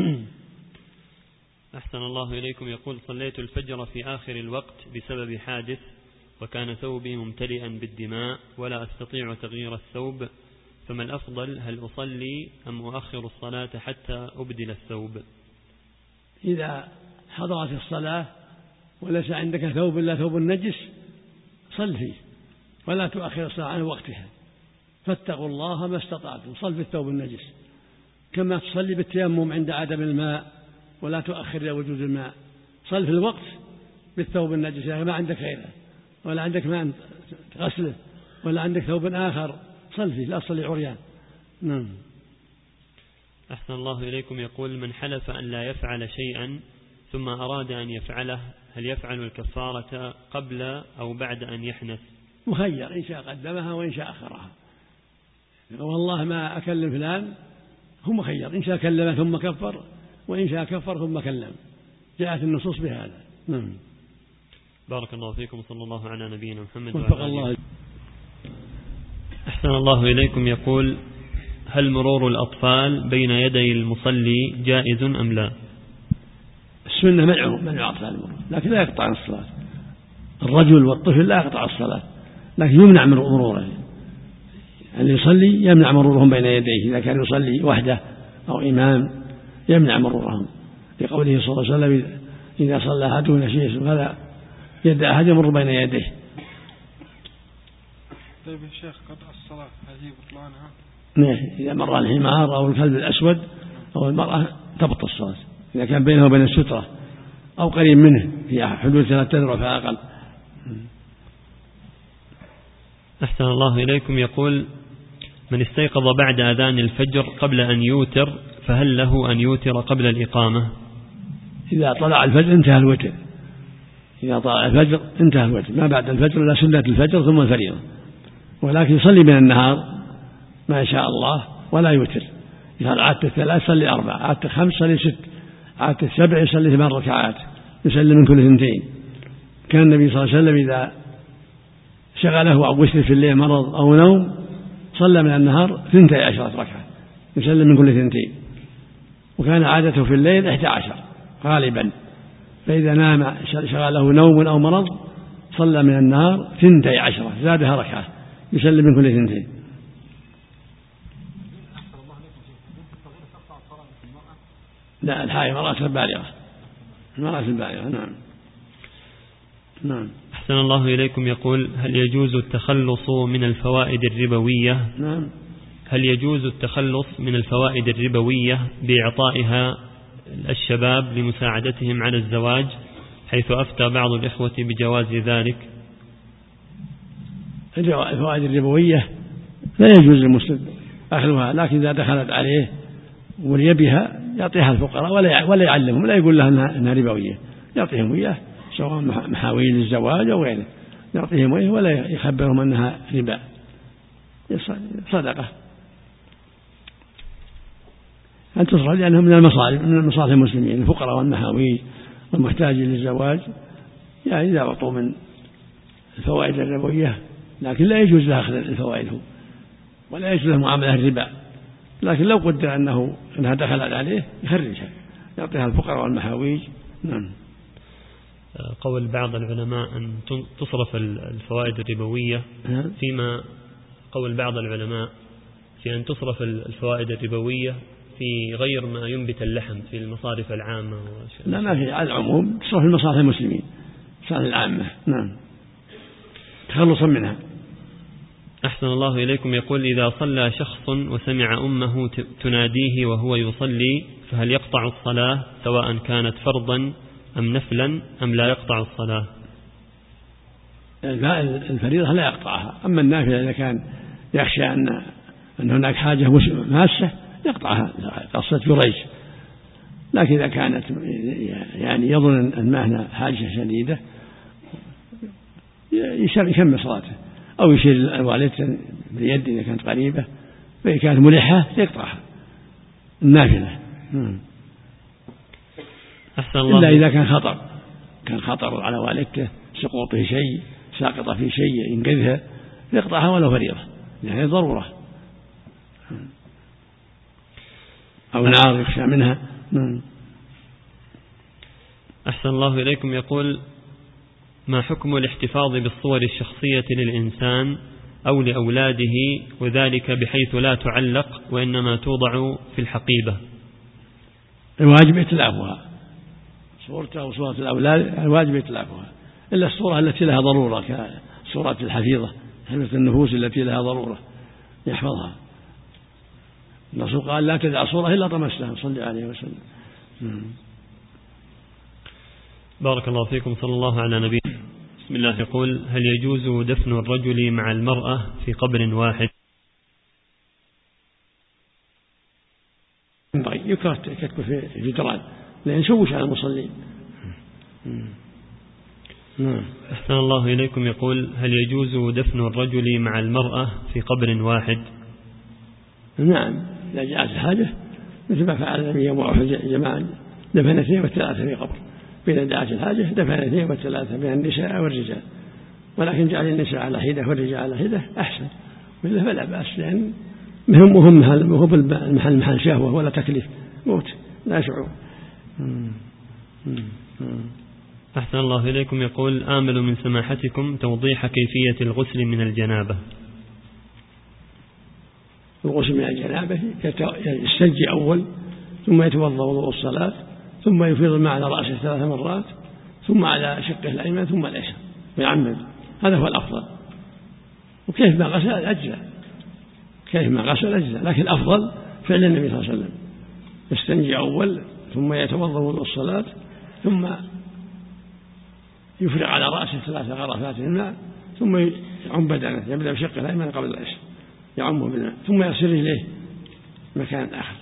أحسن الله إليكم. يقول: صليت الفجر في آخر الوقت بسبب حادث، وكان ثوبي ممتلئا بالدماء ولا أستطيع تغيير الثوب، فما الأفضل، هل أصلي أم أؤخر الصلاة حتى أبدل الثوب؟ إذا حضرت الصلاة وليس عندك ثوب إلا ثوب النجس صل فيه ولا تؤخر الصلاة عن وقتها، فاتقوا الله ما استطعتم، صل بالثوب النجس كما تصلي بالتيمم عند عدم الماء ولا تؤخر إلى وجود الماء، صل في الوقت بالثوب النجس، يعني ما عندك غيره ولا عندك ماء تغسله ولا عندك ثوب آخر صل فيه، لا تصلي عريان. نعم. أحسن الله إليكم. يقول: من حلف أن لا يفعل شيئا ثم أراد أن يفعله هل يفعل الكفارة قبل أو بعد أن يحنث؟ مخير، إن شاء قدمها وإن شاء أخرها. والله ما أكلم فلان هو مخير، إن شاء كلمه ثم كفر وإن شاء كفر ثم كلم، جاءت النصوص بهذا. نعم. بارك الله فيكم، صلى الله على نبينا محمد وفق الله. أحسن الله إليكم. يقول: هل مرور الأطفال بين يدي المصلي جائز أم لا؟ السنة منع منع أطفال المرور، لكن لا يقطع الصلاة. الرجل والطفل لا يقطع الصلاة، لكن يمنع من مروره. اللي يصلي يمنع مرورهم بين يديه، إذا كان يصلي وحده أو إمام يمنع مرورهم، لقوله صلى الله عليه وسلم: إذا صلى أحدهم شيء فلا يد أحد يمر بين يديه. طيب يا شيخ، قطع الصلاة هذه بطلانها؟ نعم، إذا مر الحمار أو الكلب الأسود أو المرأة تبطل الصلاة، إذا كان بينه وبين السترة أو قريب منه في حدود ثلاثة أذرع فأقل. أحسن الله إليكم. يقول: من استيقظ بعد أذان الفجر قبل أن يوتر فهل له أن يوتر قبل الإقامة؟ إذا طلع الفجر انتهى الوتر، إذا طلع الفجر انتهى الوتر، ما بعد الفجر لا سنة الفجر ثم الفريضة، ولكن يصلي من النهار ما شاء الله ولا يوتر. إذا عادت الثلاث صلي أربع، عادت خمس صلي ست، عادت السبع يصلي ثمان ركعات يسلم من كل ثنتين. كان النبي صلى الله عليه وسلم إذا شغله أو وسل في الليل مرض أو نوم صلى من النهار ثنتي عشرة ركعة يسلم من كل ثنتين، وكان عادته في الليل إحدى عشر غالبا، فإذا نام شغله نوم أو مرض صلى من النهار ثنتي عشرة زادها ركعة يسلم من كل ثنتين. لا، الحائض مرأة البالغة، المرأة البالغة. نعم. نعم. أحسن الله إليكم. يقول: هل يجوز التخلص من الفوائد الربوية؟ نعم. هل يجوز التخلص من الفوائد الربوية بإعطائها الشباب لمساعدتهم على الزواج، حيث أفتى بعض الإخوة بجواز ذلك؟ الفوائد الربوية لا يجوز للمسلم أخذها، لكن إذا دخلت عليه ولي بها يعطيها الفقراء ولا يعلمهم، لا يقول لها أنها ربوية، يعطيهم إياه سواء محاويل الزواج أو غيره، يعطيهم إياه ولا يخبرهم أنها ربا، صدقة أن تصرف لأنهم من المصالح من مصالح المسلمين، الفقراء والمحاويل والمحتاجين للزواج، يعني إذا أعطوا من الفوائد الربوية، لكن لا يجوز لها أخذ الفوائد ولا يجوز لها معاملة الربا، لكن لو قدر أنه أنها دخلت عليه يخرجها يعطيها الفقراء والمحاويج. نعم. قول بعض العلماء أن تصرف الفوائد الربوية فيما قول بعض العلماء في أن تصرف الفوائد الربوية في غير ما ينبت اللحم في المصارف العامة. لا، ما في، على العموم تصرف المصارف المسلمين المصارف العامة. نعم، تخلصا منها. أحسن الله إليكم. يقول: إذا صلى شخص وسمع أمه تناديه وهو يصلي فهل يقطع الصلاة سواء كانت فرضا أم نفلا أم لا يقطع الصلاة؟ الفريضة لا يقطعها، أما النافلة إذا كان يخشى أن أن هناك حاجة ماسة يقطعها قصة جريج، لكن إذا كانت يعني يظن أن ما هنا حاجة شديدة يكمل صلاته أو يشير الوالدة باليد إذا كانت قريبة، فإذا كانت ملحة يقطعها النافلة. أحسن الله. إلا إذا كان خطر كان خطر على والدته، سقوطه شيء، ساقطة في شيء ينقذها يقطعها ولو فريضة، يعني ضرورة أو نار يخشى منها. أحسن الله إليكم. يقول: ما حكم الاحتفاظ بالصور الشخصية للإنسان أو لأولاده، وذلك بحيث لا تعلق وإنما توضع في الحقيبة. الواجب إتلافها، صورته أو صورة الأولاد الواجب إتلافها، إلا الصورة التي لها ضرورة كصورة الحفيظة، حفظة النفوس التي لها ضرورة يحفظها. الرسول قال لا تدع صورة إلا طمستها صلى عليه وسلم. بارك الله فيكم. صلى الله على نبينا. بسم الله. يقول: هل يجوز دفن الرجل مع المرأة في قبر واحد؟ يكره كتكه في الجدران لأن يشوش على المصلين. أحسن الله إليكم. يقول: هل يجوز دفن الرجل مع المرأة في قبر واحد؟ نعم، إذا جاءت الحاجة، مثل ما فعل النبي يوم أحد، جماعة دفن اثنين والثلاثة في قبر، فإذا دعت الحاجة دفن اثنين والثلاثة من النساء والرجال، ولكن جعل النساء على حدة والرجال على حدة أحسن، وإلا فلا بأس، لأن مهم مهم مهم المحل محل شهوة ولا تكليف، موت لا شعور. أحسن الله إليكم. يقول: آمل من سماحتكم توضيح كيفية الغسل من الجنابة. الغسل من الجنابة يستنجي أول، ثم يتوضأ وضوء الصلاة، ثم يفيض الماء على رأسه ثلاث مرات، ثم على شقه الأيمن، ثم الأيسر، ويعمد. هذا هو الأفضل، وكيف ما غسل أجزاء، كيف ما غسل أجزاء، لكن الأفضل فعل النبي صلى الله عليه وسلم، يستنجي أول، ثم يتوضأ وضوء الصلاة، ثم يفرغ على رأسه ثلاث غرفات من الماء، ثم يعم بدنه، يبدأ بشقه الأيمن قبل الأيسر يعمه بالماء، ثم يغسل رجليه مكان آخر.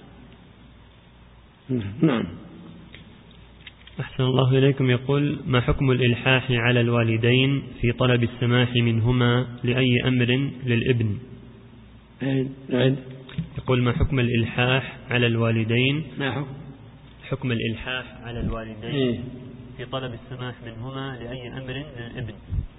نعم. أحسن الله إليكم. يقول: ما حكم الإلحاح على الوالدين في طلب السماح منهما لأي أمر للابن؟ عيد. يقول: ما حكم الإلحاح على الوالدين؟ ما حكم حكم الإلحاح على الوالدين إيه؟ في طلب السماح منهما لأي أمر للابن.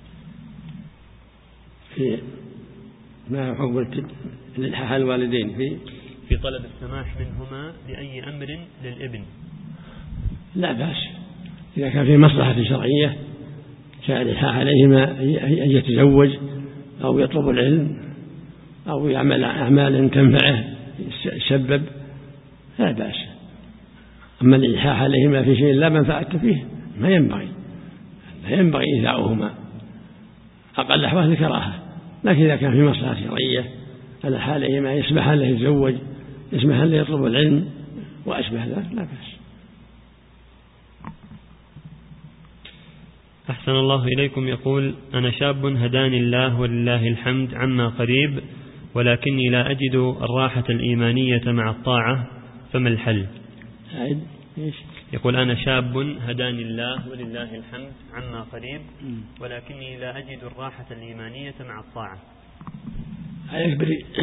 في ما حكم الإلحاح على الوالدين في في طلب السماح منهما لأي أمر للابن؟ لا بأس، إذا كان في مصلحة شرعية كالإلحاح عليهما أن يتزوج أو يطلب العلم أو يعمل أعمال تنفعه يسبب، لا بأس. أما الإلحاح عليهما في شيء لا منفعة فيه ما ينبغي، لا ينبغي إيذاؤهما، أقل أحوال الكراهة. لكن إذا كان في مصلحة شرعية على حالهما يسمح له يتزوج، يسمح له يطلب العلم وأشبه ذلك، لا بأس. أحسن الله إليكم. يقول: أنا شاب هداني الله ولله الحمد عما قريب، ولكني لا أجد الراحة الإيمانية مع الطاعة، فما الحل؟ يقول: أنا شاب هداني الله ولله الحمد عما قريب، ولكني لا أجد الراحة الإيمانية مع الطاعة. عليك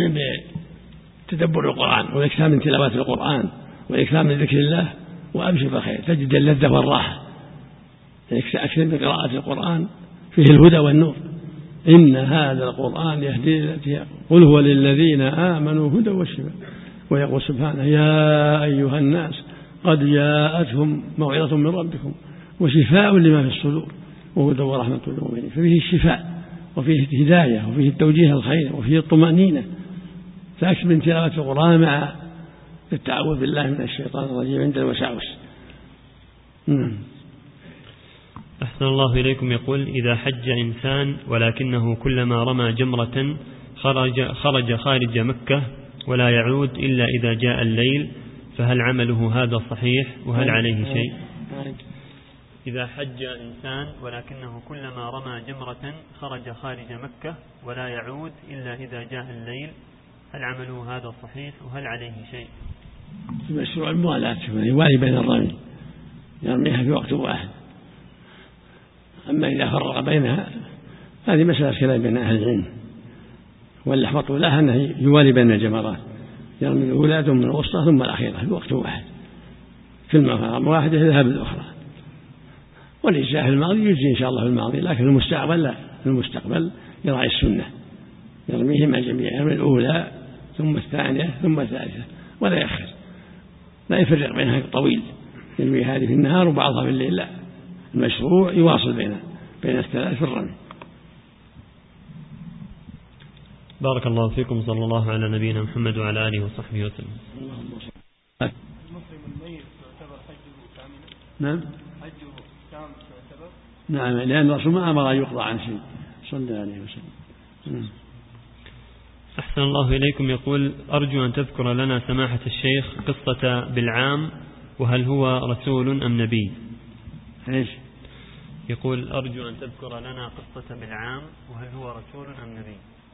بتدبر القرآن والإكثار من تلاوة القرآن والإكثار من ذكر الله، وأبشر بخير، تجد اللذة والراحة. أكثر من قراءة القرآن فيه الهدى والنور، إن هذا القرآن يهدي التي قل هو للذين آمنوا هدى وشفاء. ويقول سبحانه: يا أيها الناس قد جاءتهم موعظة من ربكم وشفاء لما في الصدور وهدى ورحمة للمؤمنين. ففيه الشفاء وفيه الهداية وفيه التوجيه الخير وفيه الطمأنينة. فأكثر من تلاوة القرآن مع التعوذ بالله من الشيطان الرجيم عند الوساوس. أحسن الله إليكم. يقول: إذا حج إنسان ولكنه كلما رمى جمرة خرج, خرج خارج مكة ولا يعود إلا إذا جاء الليل، فهل عمله هذا صحيح وهل عليه شيء؟ إذا حج إنسان ولكنه كلما رمى جمرة خرج خارج مكة ولا يعود إلا إذا جاء الليل، هل عمله هذا صحيح وهل عليه شيء؟ مشروع الموالاة، يوالي بين الرمي، يرميها في وقت واحد. أما إذا فرق بينها هذه مسألة كلام بين أهل العلم، والأحوط لها أنه يوالي بين الجمرات، يرمي الأولى ثم الوسطى ثم الأخيرة في وقت واحد، كل مرة واحدة يذهب الأخرى. والإجزاء في الماضي يجزي إن شاء الله في الماضي، لكن المستقبل لا، في المستقبل يراعي السنة، يرميهما جميعا، يرمي الأولى ثم الثانية ثم الثالثة ولا يأخر، لا يفرق بينها طويل، يرمي هذه في النهار وبعضها في الليل، لا، المشروع يواصل بين بين الثلاث في الرمي. بارك الله فيكم، صلى الله على نبينا محمد وعلى آله وصحبه وسلم. المسلم الميت يعتبر حجه كاملا؟ نعم حجه كامل يعتبر؟ نعم، لأن الرسول ما أمر أن يقضى عن شيء صلى الله عليه وسلم. أحسن الله إليكم. يقول: أرجو أن تذكر لنا سماحة الشيخ قصة بالعام، وهل هو رسول أم نبي؟ إيش؟ يقول: أرجو أن تذكر لنا قصة بالعام، وهل هو رسول أم نبي؟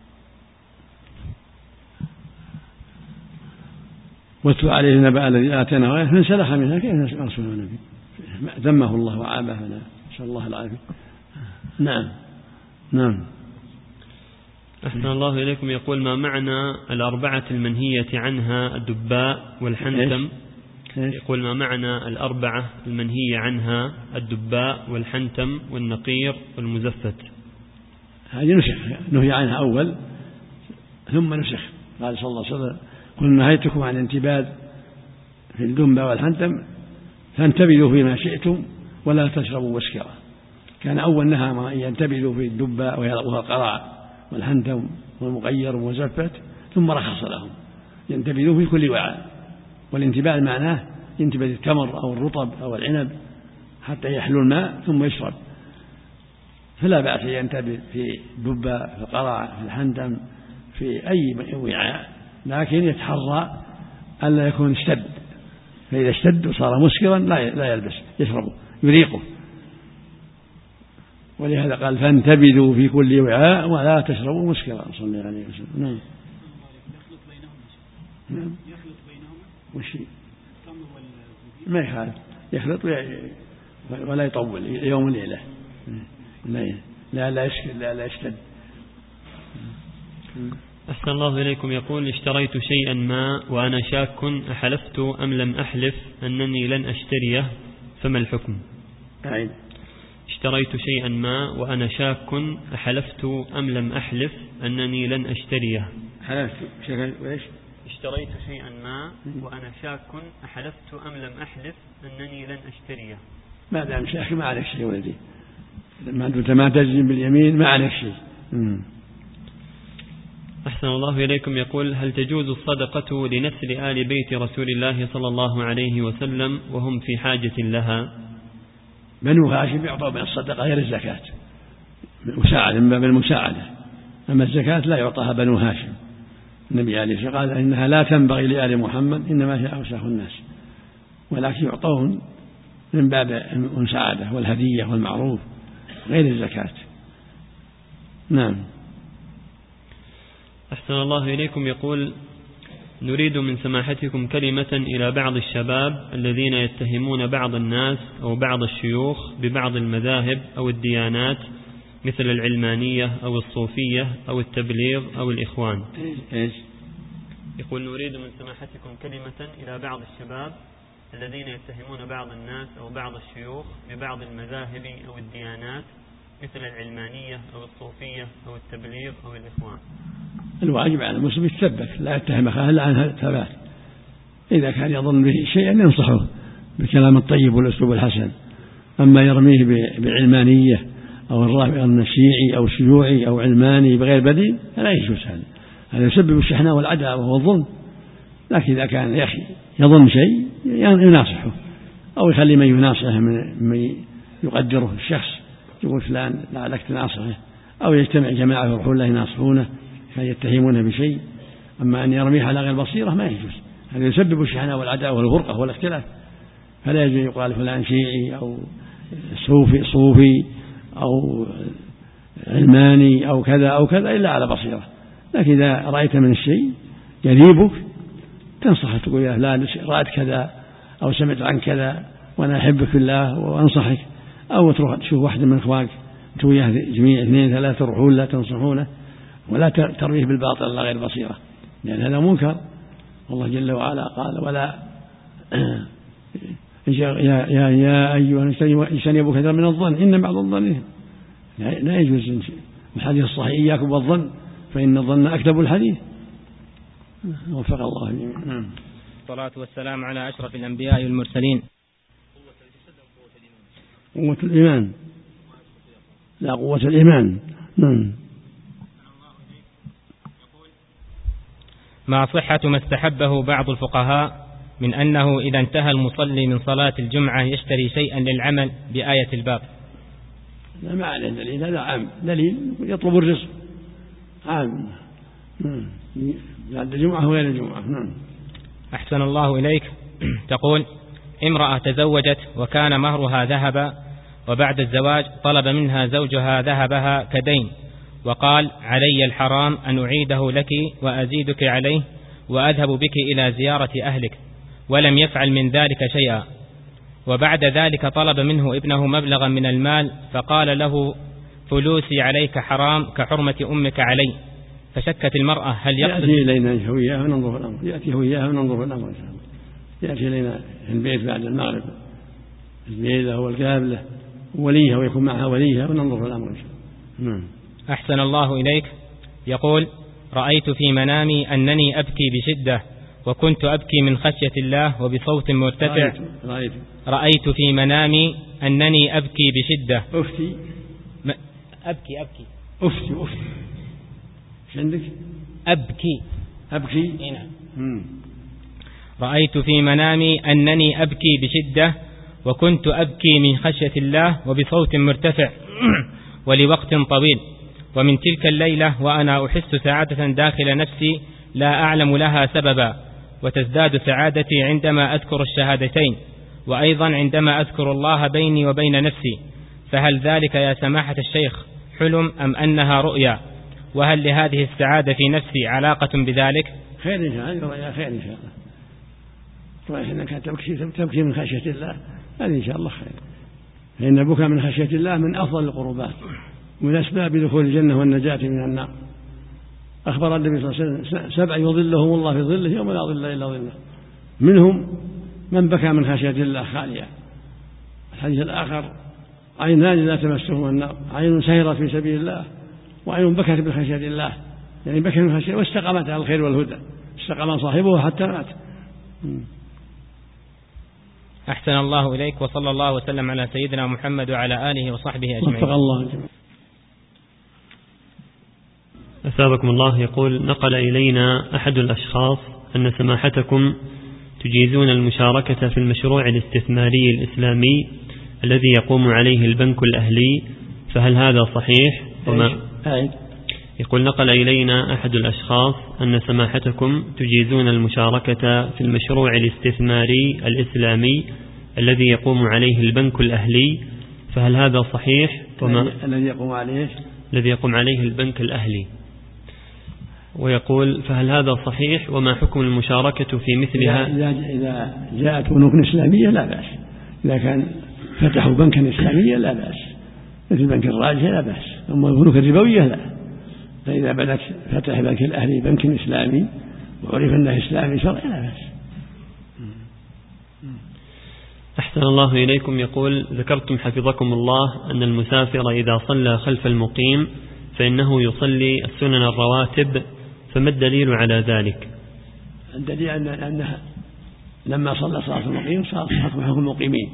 واتلو عليه نبأ الذي آتيناه آية فانسلخ منها كيف رسول ونبي؟ ذمه الله وعابه، نسأل الله العافية. نعم نعم. أحسن الله إليكم. يقول: ما معنى الأربعة المنهية عنها الدباء والحنتم؟ يقول: ما معنى الأربعة المنهية عنها الدباء والحنتم والنقير والمزفت؟ هذه نسخ، نهي عنها أول ثم نسخ. قال صلى الله عليه وسلم: قل نهيتكم عن الانتباذ في الدنباء والحنتم فانتبذوا فيما شئتم ولا تشربوا مسكرا. كان أول نهى أن ينتبذوا في الدنباء وهي القرع والحنتم والمغير والمزفت، ثم رخص لهم ينتبذوا في كل وعاء. والانتباذ معناه ينتبذ التمر أو الرطب أو العنب حتى يحلو الماء ثم يشرب، فلا بأس ينتبذ في الدباء في القرع في الحنتم في أي وعاء، لكن يتحرى ألا يكون اشتد، فإذا اشتد وصار مسكرا لا يلبس يشربه يريقه. ولهذا قال: فانتبذوا في كل وعاء ولا تشربوا مسكرا صلى الله عليه وسلم. نعم. يخلط بينهم نعم. يخلط بينهم وش التمر ما يخالف يخلط ولا يطول يوم وليلة، لا لا لا يشكل لا لا يشتد. أحسن الله إليكم. يقول: اشتريت شيئا ما وأنا شاك أحلفت أم لم أحلف أنني لن أشتريه، فما الحكم؟ أعيد. اشتريت شيئا ما وأنا شاك أحلفت أم لم أحلف أنني لن أشتريه. حلفت شيئا وإيش؟ اشتريت شيئا ما وأنا شاك أحلفت أم لم أحلف أنني لن أشتريه. ما دام شاك ما عليك شيء ولدي، ما دمت ما تجزم باليمين ما عليك شيء. أحسن الله إليكم. يقول: هل تجوز الصدقة لنسل آل بيت رسول الله صلى الله عليه وسلم وهم في حاجة لها؟ بنو هاشم يعطوا من الصدقة غير الزكاة، مساعدة من باب المساعدة، أما الزكاة لا يعطاها بنو هاشم. النبي عليه الصلاة والسلام قال إنها لا تنبغي لآل محمد إنما هي أوساخ الناس، ولكن يعطون من باب المساعدة والهدية والمعروف غير الزكاة. نعم. أحسن الله إليكم. يقول: نريد من سماحتكم كلمة إلى بعض الشباب الذين يتهمون بعض الناس أو بعض الشيوخ ببعض المذاهب أو الديانات مثل العلمانية أو الصوفية أو التبليغ أو الإخوان. إيش؟ يقول: نريد من سماحتكم كلمة إلى بعض الشباب الذين يتهمون بعض الناس أو بعض الشيوخ ببعض المذاهب أو الديانات مثل العلمانية أو الصوفية أو التبليغ أو الإخوان. الواجب على المسلم يتثبت، لا يتهم أخاه إلا عن ثبات. إذا كان يظن به شيئا ينصحه بالكلام الطيب والأسلوب الحسن، أما يرميه بعلمانية أو الرافض الشيعي أو شيوعي أو علماني بغير بديل فلا يجوز هذا، هذا يسبب الشحناء والعداوة والظلم. لكن إذا كان يا أخي يظن شيء يناصحه، أو يخلي من يناصحه من يقدره الشخص، يقول فلان لعلك تناصحه، أو يجتمع جماعة يروحون له يناصحونه فيتهمونه بشيء. أما أن يرميه على غير بصيرة ما يجوز، هذا يسبب الشحناء والعداوة والفرقة والاختلاف. فلا يجوز يقال فلان شيعي أو صوفي صوفي أو علماني أو كذا أو كذا إلا على بصيرة. لكن إذا رأيت من الشيء يريبك تنصحه، تقول يا فلان رأيت كذا أو سمعت عن كذا وأنا أحبك في الله وأنصحك، أو تروح تشوف واحد من إخوانك توياه جميع اثنين ثلاثة تروحون لا تنصحونه، ولا ترويه بالباطل على غير بصيرة، لأن هذا منكر. والله جل وعلا قال: ولا يا, يا, يا أيها اجتنبوا كثيرا من الظن إن بعض الظن لا يجوز. الحديث الصحيح: إياكم والظن فإن الظن أكذب الحديث. وفق الله جميعا. الصلاة والسلام على أشرف الأنبياء والمرسلين. قوة الإيمان، لا قوة الإيمان. نعم. ما صحة ما استحبه بعض الفقهاء من أنه إذا انتهى المصلي من صلاة الجمعة يشتري شيئا للعمل بآية الباب؟ لا، ما عليه دليل، هذا عام، دليل يطلب الرزق عام بعد الجمعة وغير الجمعة. نعم. أحسن الله إليك. تقول: امرأة تزوجت وكان مهرها ذهبا، وبعد الزواج طلب منها زوجها ذهبها كدين، وقال: علي الحرام أن أعيده لك وأزيدك عليه وأذهب بك إلى زيارة أهلك، ولم يفعل من ذلك شيئا. وبعد ذلك طلب منه ابنه مبلغا من المال، فقال له: فلوسي عليك حرام كحرمة أمك علي. فشكت المرأة هل يقصد يأتي إلينا هو إياه وننظر الأمر، يأتي هو إياه وننظر الأمر إن شاء الله. يأتي إلينا البيت بعد المغرب، الليلة هو القابلة وليها ويكون معها وليها وننظر الأمر إن شاء الله. نعم. أحسن الله إليك. يقول: رأيت في منامي أنني أبكي بشدة، وكنت أبكي من خشية الله وبصوت مرتفع. رأيت, رأيت. رأيت في منامي أنني أبكي بشدة. أفتي م... أبكي أبكي أفتي أفتي إيش عندك؟ أبكي أبكي. نعم. رأيت في منامي أنني أبكي بشدة، وكنت أبكي من خشية الله وبصوت مرتفع ولوقت طويل. ومن تلك الليلة وأنا أحس سعادة داخل نفسي لا أعلم لها سببا، وتزداد سعادتي عندما أذكر الشهادتين، وأيضا عندما أذكر الله بيني وبين نفسي. فهل ذلك يا سماحة الشيخ حلم أم أنها رؤيا؟ وهل لهذه السعادة في نفسي علاقة بذلك؟ خير إن شاء الله، رؤيا خير إن شاء الله. رؤيا أنك تبكي تبكي من خشية الله، هذه إن شاء الله خير، فإن البكاء من خشية الله من أفضل القربات من أسباب دخول الجنة والنجاة من النار. أخبر النبي صلى الله عليه وسلم: سبع يظلهم الله في ظله يوم لا ظل إلا ظله، منهم من بكى من خشية الله خاليا. الحديث الآخر: عينان لا تمسهما النار، عين سيرت في سبيل الله، وعين بكت من خشية الله، يعني بكت من خشية واستقامت على الخير والهدى، استقام صاحبه حتى مات. أحسن الله إليك، وصلى الله وسلم على سيدنا محمد وعلى آله وصحبه أجمعين. وفق الله. أثابكم الله. يقول: نقل إلينا أحد الأشخاص أن سماحتكم تجيزون المشاركة في المشروع الاستثماري الإسلامي الذي يقوم عليه البنك الأهلي، فهل هذا صحيح؟ وما يقول: نقل إلينا أحد الأشخاص أن سماحتكم تجيزون المشاركة في المشروع الاستثماري الإسلامي الذي يقوم عليه البنك الأهلي، فهل هذا صحيح؟ وما الذي يقوم عليه الذي يقوم عليه البنك الأهلي. ويقول: فهل هذا صحيح؟ وما حكم المشاركة في مثلها؟ إذا جاءت بنوك إسلامية لا بأس، إذا كان فتحوا بنكا إسلاميا لا بأس، مثل بنك الراجح لا بأس، أما البنوك الربوية لا. فإذا بدأت فتح بنك الأهلي بنك إسلامي وعرف أنه إسلامي شرعي لا بأس. أحسن الله إليكم. يقول: ذكرتم حفظكم الله أن المسافر إذا صلى خلف المقيم فإنه يصلي السنن الرواتب، فما الدليل على ذلك؟ الدليل أن أنها لما صلى صلاة المقيم صار حكم حكم المقيمين،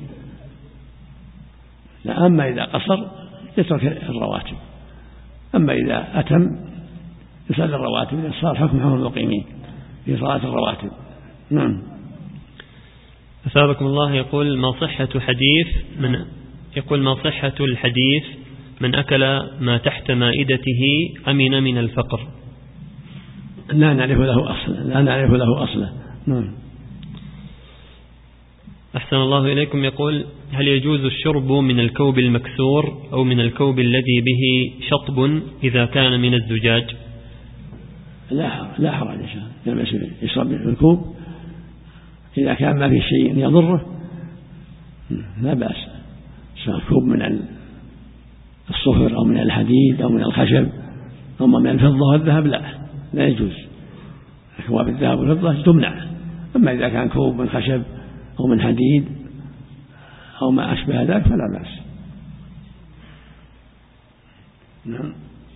أما إذا قصر يترك الرواتب، أما إذا أتم يصلي الرواتب، صار حكم حكم المقيمين في صلاة الرواتب. نعم. أثابكم الله. يقول: ما صحة حديث من يقول ما صحة الحديث من أكل ما تحت مائدته أمن من الفقر؟ لا نعرف له أصلا، لا نعرف له أصلا. نعم. أحسن الله إليكم. يقول: هل يجوز الشرب من الكوب المكسور أو من الكوب الذي به شطب إذا كان من الزجاج؟ لا لا حرج إن شاء الله، يشرب من الكوب إذا كان ما في شيء يضره لا بأس، سواء كوب من الصفر أو من الحديد أو من الخشب أو من الفضة والذهب لا لا يجوز. أكواب الذهب والفضة تمنع، أما إذا كان كوب من خشب أو من حديد أو ما أشبه ذلك فلا بأس. نعم.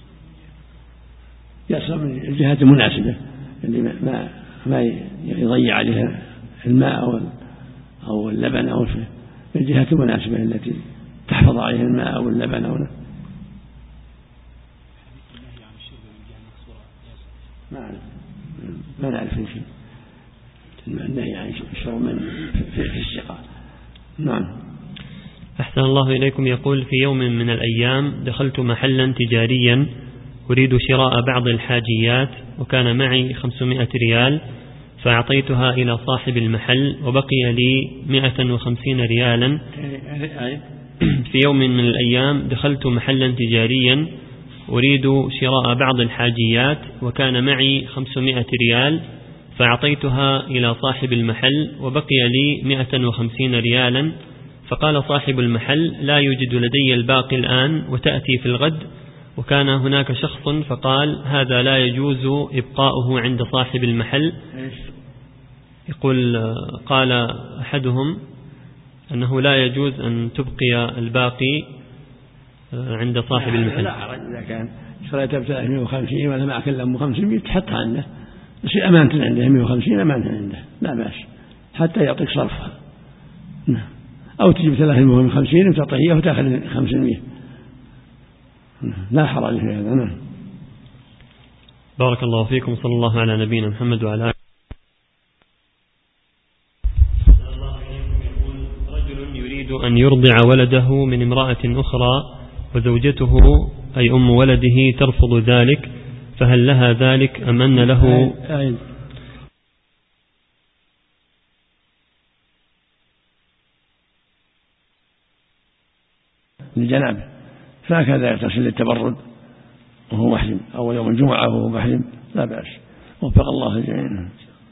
يصل من الجهات المناسبة اللي ما ما يضيع عليها الماء أو أو اللبن أو الجهات المناسبة التي تحفظ عليها الماء أو اللبن أو ما ما نعرف شيء النهي يعني شرب من في السقاء. نعم. أحسن الله إليكم. يقول في يوم من الأيام دخلت محلا تجاريا أريد شراء بعض الحاجيات وكان معي خمسمائة ريال فأعطيتها إلى صاحب المحل وبقي لي مئة وخمسين ريالا. في يوم من الأيام دخلت محلا تجاريا أريد شراء بعض الحاجيات وكان معي خمسمائة ريال فأعطيتها إلى صاحب المحل وبقي لي مئة وخمسين ريالا. فقال صاحب المحل لا يوجد لدي الباقي الآن وتأتي في الغد. وكان هناك شخص فقال هذا لا يجوز إبقاؤه عند صاحب المحل. يقول قال أحدهم أنه لا يجوز أن تبقي الباقي عند صاحب المحل. لا حرج إذا كان شريتها ب ثلاثمائة وخمسين ولا معك إلا خمسمائة تحطها عنده يصير أمانة عنده مئة وخمسين أمانة عنده لا بأس حتى يعطيك صرفها. أو تجيب ثلاثمائة وخمسين وتعطيه إياه وتأخذ خمسمائة لا حرج في هذا. نعم. بارك الله فيكم. صلى الله على نبينا محمد وعلى آله. رجل يريد أن يرضع ولده من امرأة أخرى وزوجته أي أم ولده ترفض ذلك فهل لها ذلك أم أن له لجنابه فهكذا يغتسل للتبرد وهو محرم أو يوم الجمعة وهو محرم لا بأس وفق الله الجميع.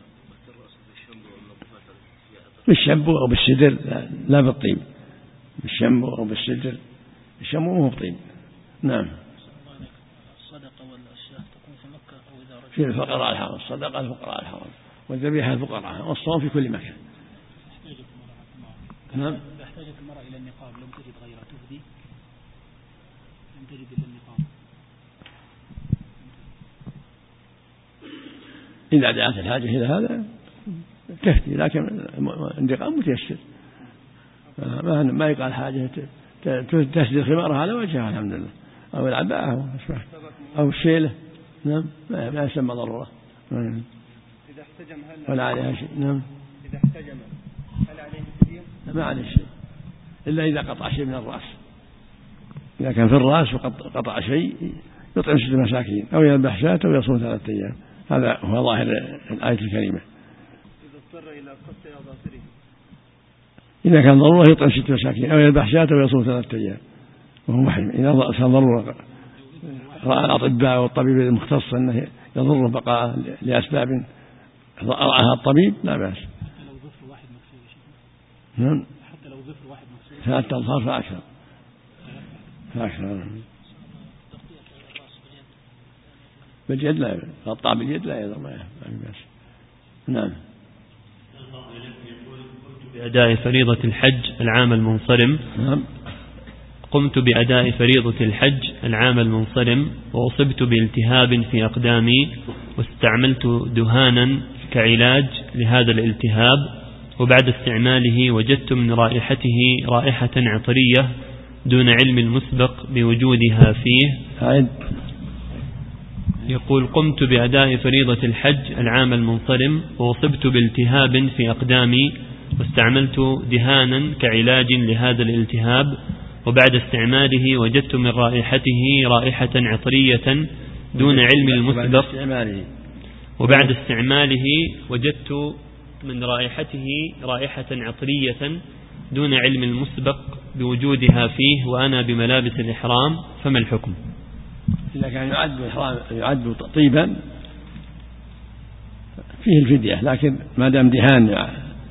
بالشامبو أو بالسدر لا, لا بالطيب. بالشامبو أو بالسدر الشامبو مو بطيب. نعم. الصدقة والأشياء تكون في مكة أو إذا رجل في الفقراء الحرام الصدقة الفقراء الحرام والذبيحة الفقراء والصوم في كل مكان. نعم. إذا احتاجت المرأة إلى النقاب لم تجد غيره تفدي لم تجد إلا النقاب إذا دعت الحاجة إلى هذا تفتي لكن النقاب متيسر ما ما يقال حاجة تسدل خمارها على وجهها الحمد لله أو العباءة أو الشيلة. نعم ما يسمى ضرورة. إذا احتجم هل ولا عليها شيء. نعم. إذا احتجم هل عليه فدية؟ ما عليه شيء إلا إذا قطع شيء من الرأس. إذا كان في الرأس وقطع شيء يطعم ست مساكين أو يذبح شاة أو يصوم ثلاثة أيام. هذا هو ظاهر الآية الكريمة. إذا اضطر إلى قص أظافره إذا كان ضرورة يطعم ست مساكين أو يذبح شاة أو يصوم ثلاثة أيام وهو محرم. إذا كان ضرورة رأى الأطباء والطبيب المختص أنه يضر بقاء لأسباب رأها الطبيب لا بأس. حتى لو ظفر واحد مكسور. نعم. حتى لو ظفر واحد مكسور. ثلاثة أظفار فأكثر. فأكثر. باليد لا غطاء باليد لا يضر ما بأس. نعم. بأداء فريضة الحج العام المنصرم. نعم. قمت بأداء فريضة الحج العام المنصرم وأصبت بالتهاب في أقدامي واستعملت دهانا كعلاج لهذا الالتهاب وبعد استعماله وجدت من رائحته رائحة عطرية دون علم المسبق بوجودها فيه. يقول قمت بأداء فريضة الحج العام المنصرم وأصبت بالتهاب في أقدامي واستعملت دهانا كعلاج لهذا الالتهاب وبعد استعماله وجدت من رائحته رائحة عطرية دون علم المسبق وبعد استعماله وجدت من رائحته رائحة عطرية دون علم المسبق بوجودها فيه وأنا بملابس الإحرام فما الحكم؟ إذا كان يعد يعد طيبا فيه الفدية لكن ما دام دهان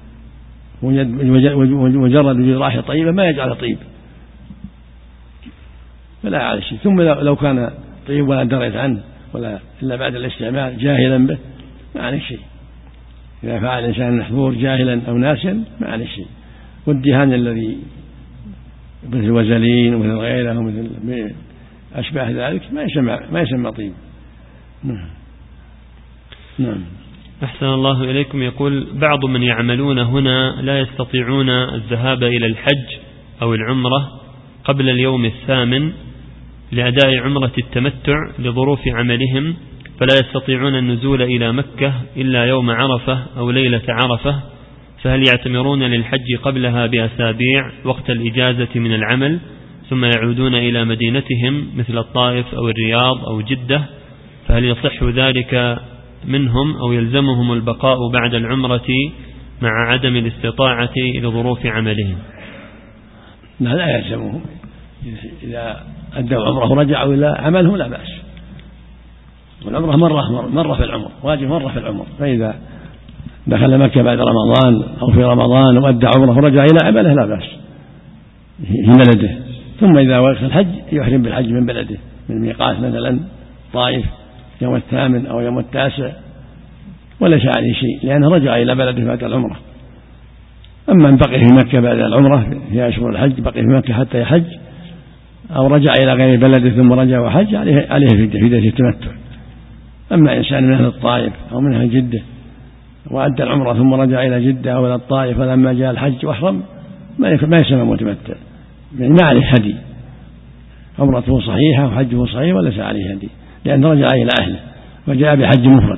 مجرد وجود رائحة طيبة ما يجعل طيب فلا على شيء. ثم لو كان طيب ولا دريت عنه ولا إلا بعد الاستعمال جاهلا به ما عليه شيء. إذا فعل الإنسان المحظور جاهلا أو ناسيا ما عليه شيء. والدهان الذي مثل الوزلين ومثل غيره ومثل أشباه ذلك ما يسمى ما يسمى طيب. نعم. نعم. أحسن الله إليكم. يقول بعض من يعملون هنا لا يستطيعون الذهاب إلى الحج أو العمرة قبل اليوم الثامن لأداء عمرة التمتع لظروف عملهم فلا يستطيعون النزول إلى مكة إلا يوم عرفة أو ليلة عرفة، فهل يعتمرون للحج قبلها بأسابيع وقت الإجازة من العمل ثم يعودون إلى مدينتهم مثل الطائف أو الرياض أو جدة؟ فهل يصح ذلك منهم أو يلزمهم البقاء بعد العمرة مع عدم الاستطاعة لظروف عملهم؟ لا لا يلزمهم، إذا أدوا عمره ورجعوا إلى عملهم لا بأس، والعمرة مرة مرة في العمر، واجب مرة في العمر، فإذا دخل مكة بعد رمضان أو في رمضان وأدى عمره ورجع إلى عمله لا بأس في بلده، ثم إذا وقت الحج يحرم بالحج من بلده من ميقات مثلا طائف يوم الثامن أو يوم التاسع وليس عليه شيء لأنه رجع إلى بلده بعد العمرة. أما أن بقي في مكة بعد العمرة في أشهر الحج بقي في مكة حتى يحج أو رجع إلى غير بلده ثم رجع وحج عليه عليه فدية التمتع. أما إنسان من أهل الطائف أو من أهل جدة وأدى العمرة ثم رجع إلى جدة أو إلى الطائف فلما جاء الحج وأحرم ما يسمى متمتع، يعني ما عليه هدي، عمرته صحيحة وحجه صحيح وليس عليه هدي لأنه رجع إلى أهله وجاء بحج مفرد.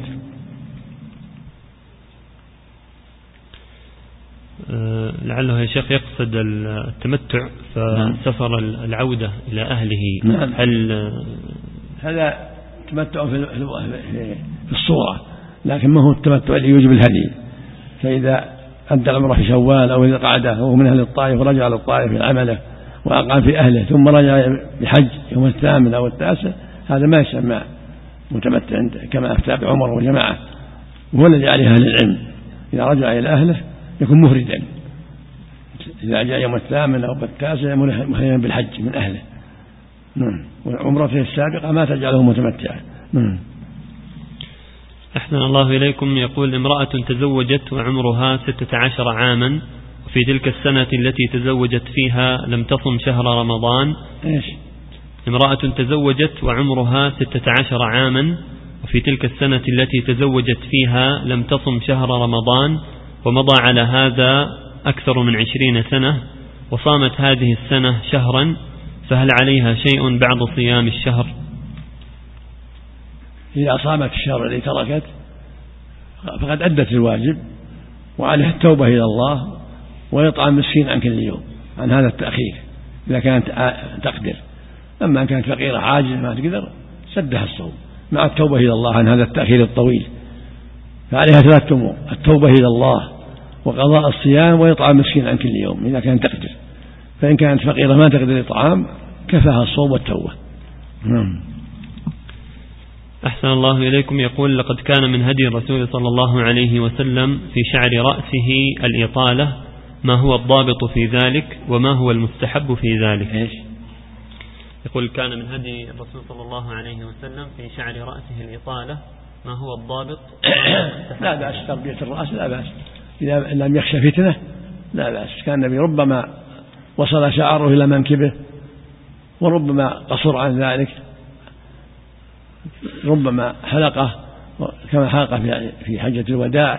أه لعله يا شيخ يقصد التمتع فسفر العودة إلى أهله. نعم. هل هذا تمتع في في الصورة لكن ما هو التمتع اللي يوجب الهدي، فإذا أدى العمرة في شوال أو إذا قعد وهو من أهل الطائف ورجع للطائف في عمله وأقام في أهله ثم رجع بحج يوم الثامن أو التاسع هذا ما يسمى متمتع كما أفتى بعمر وجماعة، وهو الذي عليه أهل العلم إذا رجع إلى أهله يكون مفردا، إذا جاء يوم الثامن أو التاسع محرما بالحج من أهله. نعم. وعمرته السابقة ما تجعله متمتعا. نعم. أحسن الله إليكم. يقول امرأة تزوجت وعمرها ستة عشر عاما وفي تلك السنة التي تزوجت فيها لم تصم شهر رمضان. إيش؟ امرأة تزوجت وعمرها ستة عشر عاما وفي تلك السنة التي تزوجت فيها لم تصم شهر رمضان ومضى على هذا أكثر من عشرين سنة وصامت هذه السنة شهرا، فهل عليها شيء بعد صيام الشهر؟ إذا صامت الشهر الذي تركت فقد أدت الواجب وعليها التوبة إلى الله ويطعم مسكين عن كل يوم عن هذا التأخير إذا كانت تقدر. أما أن كانت فقيرة عاجزة ما تقدر سدها الصوم مع التوبة إلى الله عن هذا التأخير الطويل، فعليها ثلاث أمور: التوبة إلى الله وقضاء الصيام ويطعم مسكين عن كل يوم إذا كانت تقدر، فإن كانت فقيرة ما تقدر الإطعام كفاها الصوم والتوبة. نعم. أحسن الله إليكم. يقول لقد كان من هدي الرسول صلى الله عليه وسلم في شعر رأسه الإطالة، ما هو الضابط في ذلك وما هو المستحب في ذلك؟ إيش؟ يقول كان من هدي الرسول صلى الله عليه وسلم في شعر رأسه الإطالة، ما هو الضابط؟ لا بأس تربية الرأس لا بأس إذا لم يخشى فتنة لا بأس. كان النبي ربما وصل شعره إلى منكبه وربما قصر عن ذلك، ربما حلقه كما حلقه في حجة الوداع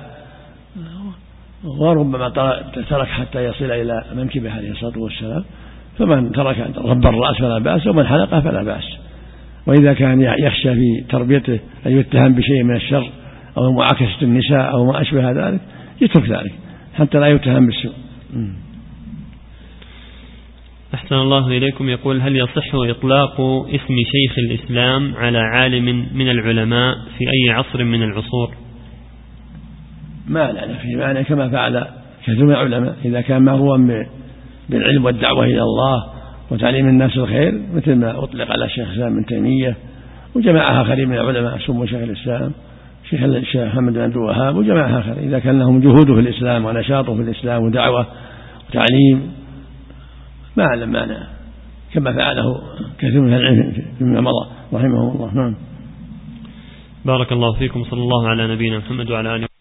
وربما ترك حتى يصل إلى منكبه عليه الصلاة والسلام، فمن ترك رب الرأس فلا بأس ومن حلقه فلا بأس. وإذا كان يخشى في تربيته أن يتهم بشيء من الشر أو معاكسة النساء أو ما أشبه ذلك يترك ذلك حتى لا يتهم بالسوء. أحسن الله إليكم. يقول هل يصح إطلاق اسم شيخ الإسلام على عالم من العلماء في أي عصر من العصور؟ ما لنا فيه معنى كما فعل كثير من العلماء إذا كان مغروما بالعلم والدعوة إلى الله وتعليم الناس الخير، مثل ما أطلق على الشيخ الإسلام ابن تيمية وجماعة آخرين من العلماء سموا شيخ الإسلام شيخ الشيخ محمد بن عبد الوهاب وجماعة آخر، إذا كان لهم جهوده في الإسلام ونشاطه في الإسلام ودعوة وتعليم ما أعلم معنى كما فعله كثير من العلم فيما مضى رحمه الله. نعم. بارك الله فيكم. صلى الله على نبينا محمد وعلى آله.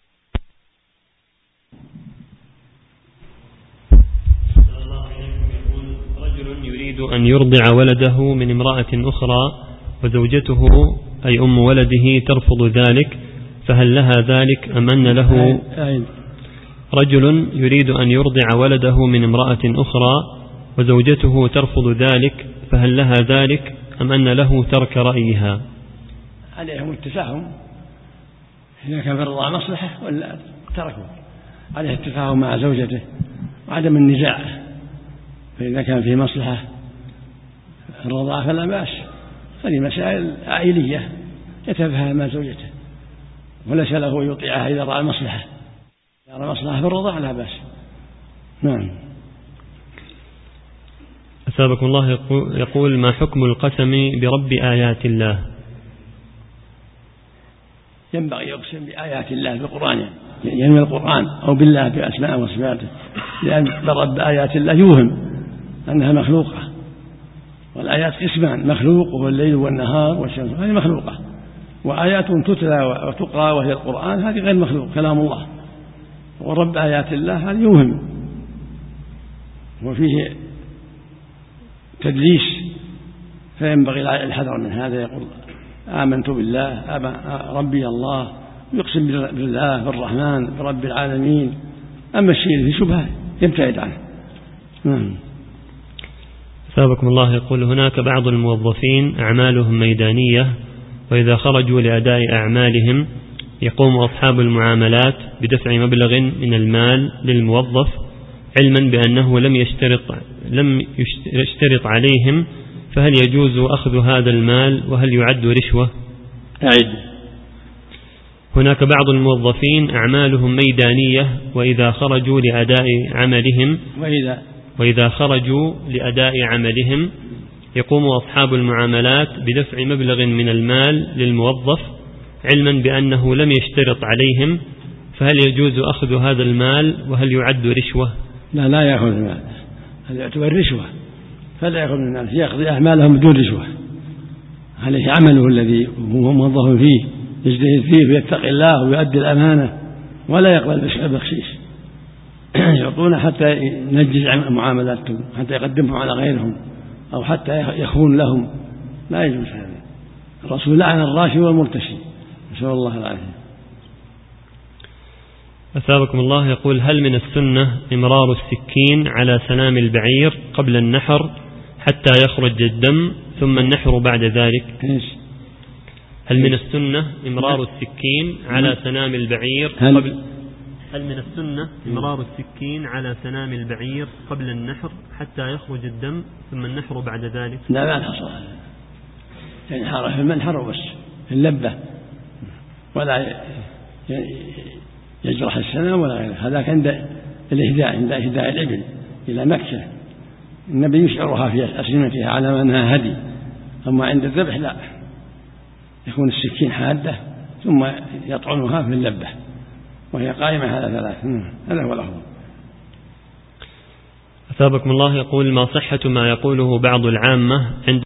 رجل يريد أن يرضع ولده من امرأة أخرى وزوجته أي أم ولده ترفض ذلك، فهل لها ذلك أم أن له؟ رجل يريد أن يرضع ولده من امرأة أخرى وزوجته ترفض ذلك، فهل لها ذلك أم أن له ترك رأيها؟ عليهم التفاهم إذا كان في الرضاعة مصلحة ولا تركوا، عليه التفاهم مع زوجته وعدم النزاع، فإذا كان في مصلحة الرضاعة فلا بأس، هذه مسائل عائلية يتفاهم مع زوجته وليس له أن يطيعها إذا رأى المصلحة، إذا رأى مصلحة في الرضاعة لا بأس. نعم. أثابكم الله يقول ما حكم القسم برب آيات الله؟ ينبغي يقسم بآيات الله بالقرآن، ينوي القرآن أو بالله بأسماء وصفاته، لأن برب آيات الله يوهم أنها مخلوقة، والآيات قسمان، مخلوق وهو الليل والنهار والشمس، هذه مخلوقة، وآيات تتلى وتقرأ وهي القرآن هذه غير مخلوق كلام الله، ورب آيات الله هذا يوهم وفيه تدليس، فينبغي الحذر من هذا، يقول آمنت بالله ربي الله، يقسم بالله بالرحمن برب العالمين، أما الشيء في شبهة يبتعد عنه. نعم. أثابكم الله يقول هناك بعض الموظفين أعمالهم ميدانية، وإذا خرجوا لأداء أعمالهم يقوم أصحاب المعاملات بدفع مبلغ من المال للموظف علما بأنه لم يشترط لم يشترط عليهم، فهل يجوز أخذ هذا المال وهل يعد رشوة؟ أعد. هناك بعض الموظفين أعمالهم ميدانية، وإذا خرجوا لأداء عملهم وإذا وإذا خرجوا لأداء عملهم يقوم أصحاب المعاملات بدفع مبلغ من المال للموظف علما بأنه لم يشترط عليهم، فهل يجوز أخذ هذا المال وهل يعد رشوة؟ لا لا يأخذ المال، هذا يعتبر رشوة، فلا يأخذ المال، يقضي أعمالهم بدون رشوة، عليه عمله الذي هو موظف فيه يجتهد فيه ويتقي الله ويؤدي الأمانة ولا يقبل بخشيش، يعطونه حتى ينجز معاملاتهم، حتى يقدمهم على غيرهم أو حتى يخون لهم، لا يجوز هذا. الرسول لعن الراشي والمرتشي، نسأل الله العافية. أثابكم الله يقول هل من السنة إمرار السكين على سنام البعير قبل النحر حتى يخرج الدم ثم النحر بعد ذلك؟ هل من السنة إمرار السكين على سنام البعير قبل هل من السنة إمرار السكين على سنام البعير قبل النحر حتى يخرج الدم ثم النحر بعد ذلك؟ لا لا تصح، يعني حارة في المنحر بس في اللبة، ولا يجرح السنام ولا غيره، هذاك عند الإهداء، عند إهداء الإبل إلى مكة النبي يشعرها في أسنمتها على أنها هدي، أما عند الذبح لا، يكون السكين حادة ثم يطعنها في اللبة وهي قائمة على ثلاث، هذا هو الأفضل. أثابكم الله يقول ما صحة ما يقوله بعض العامة عند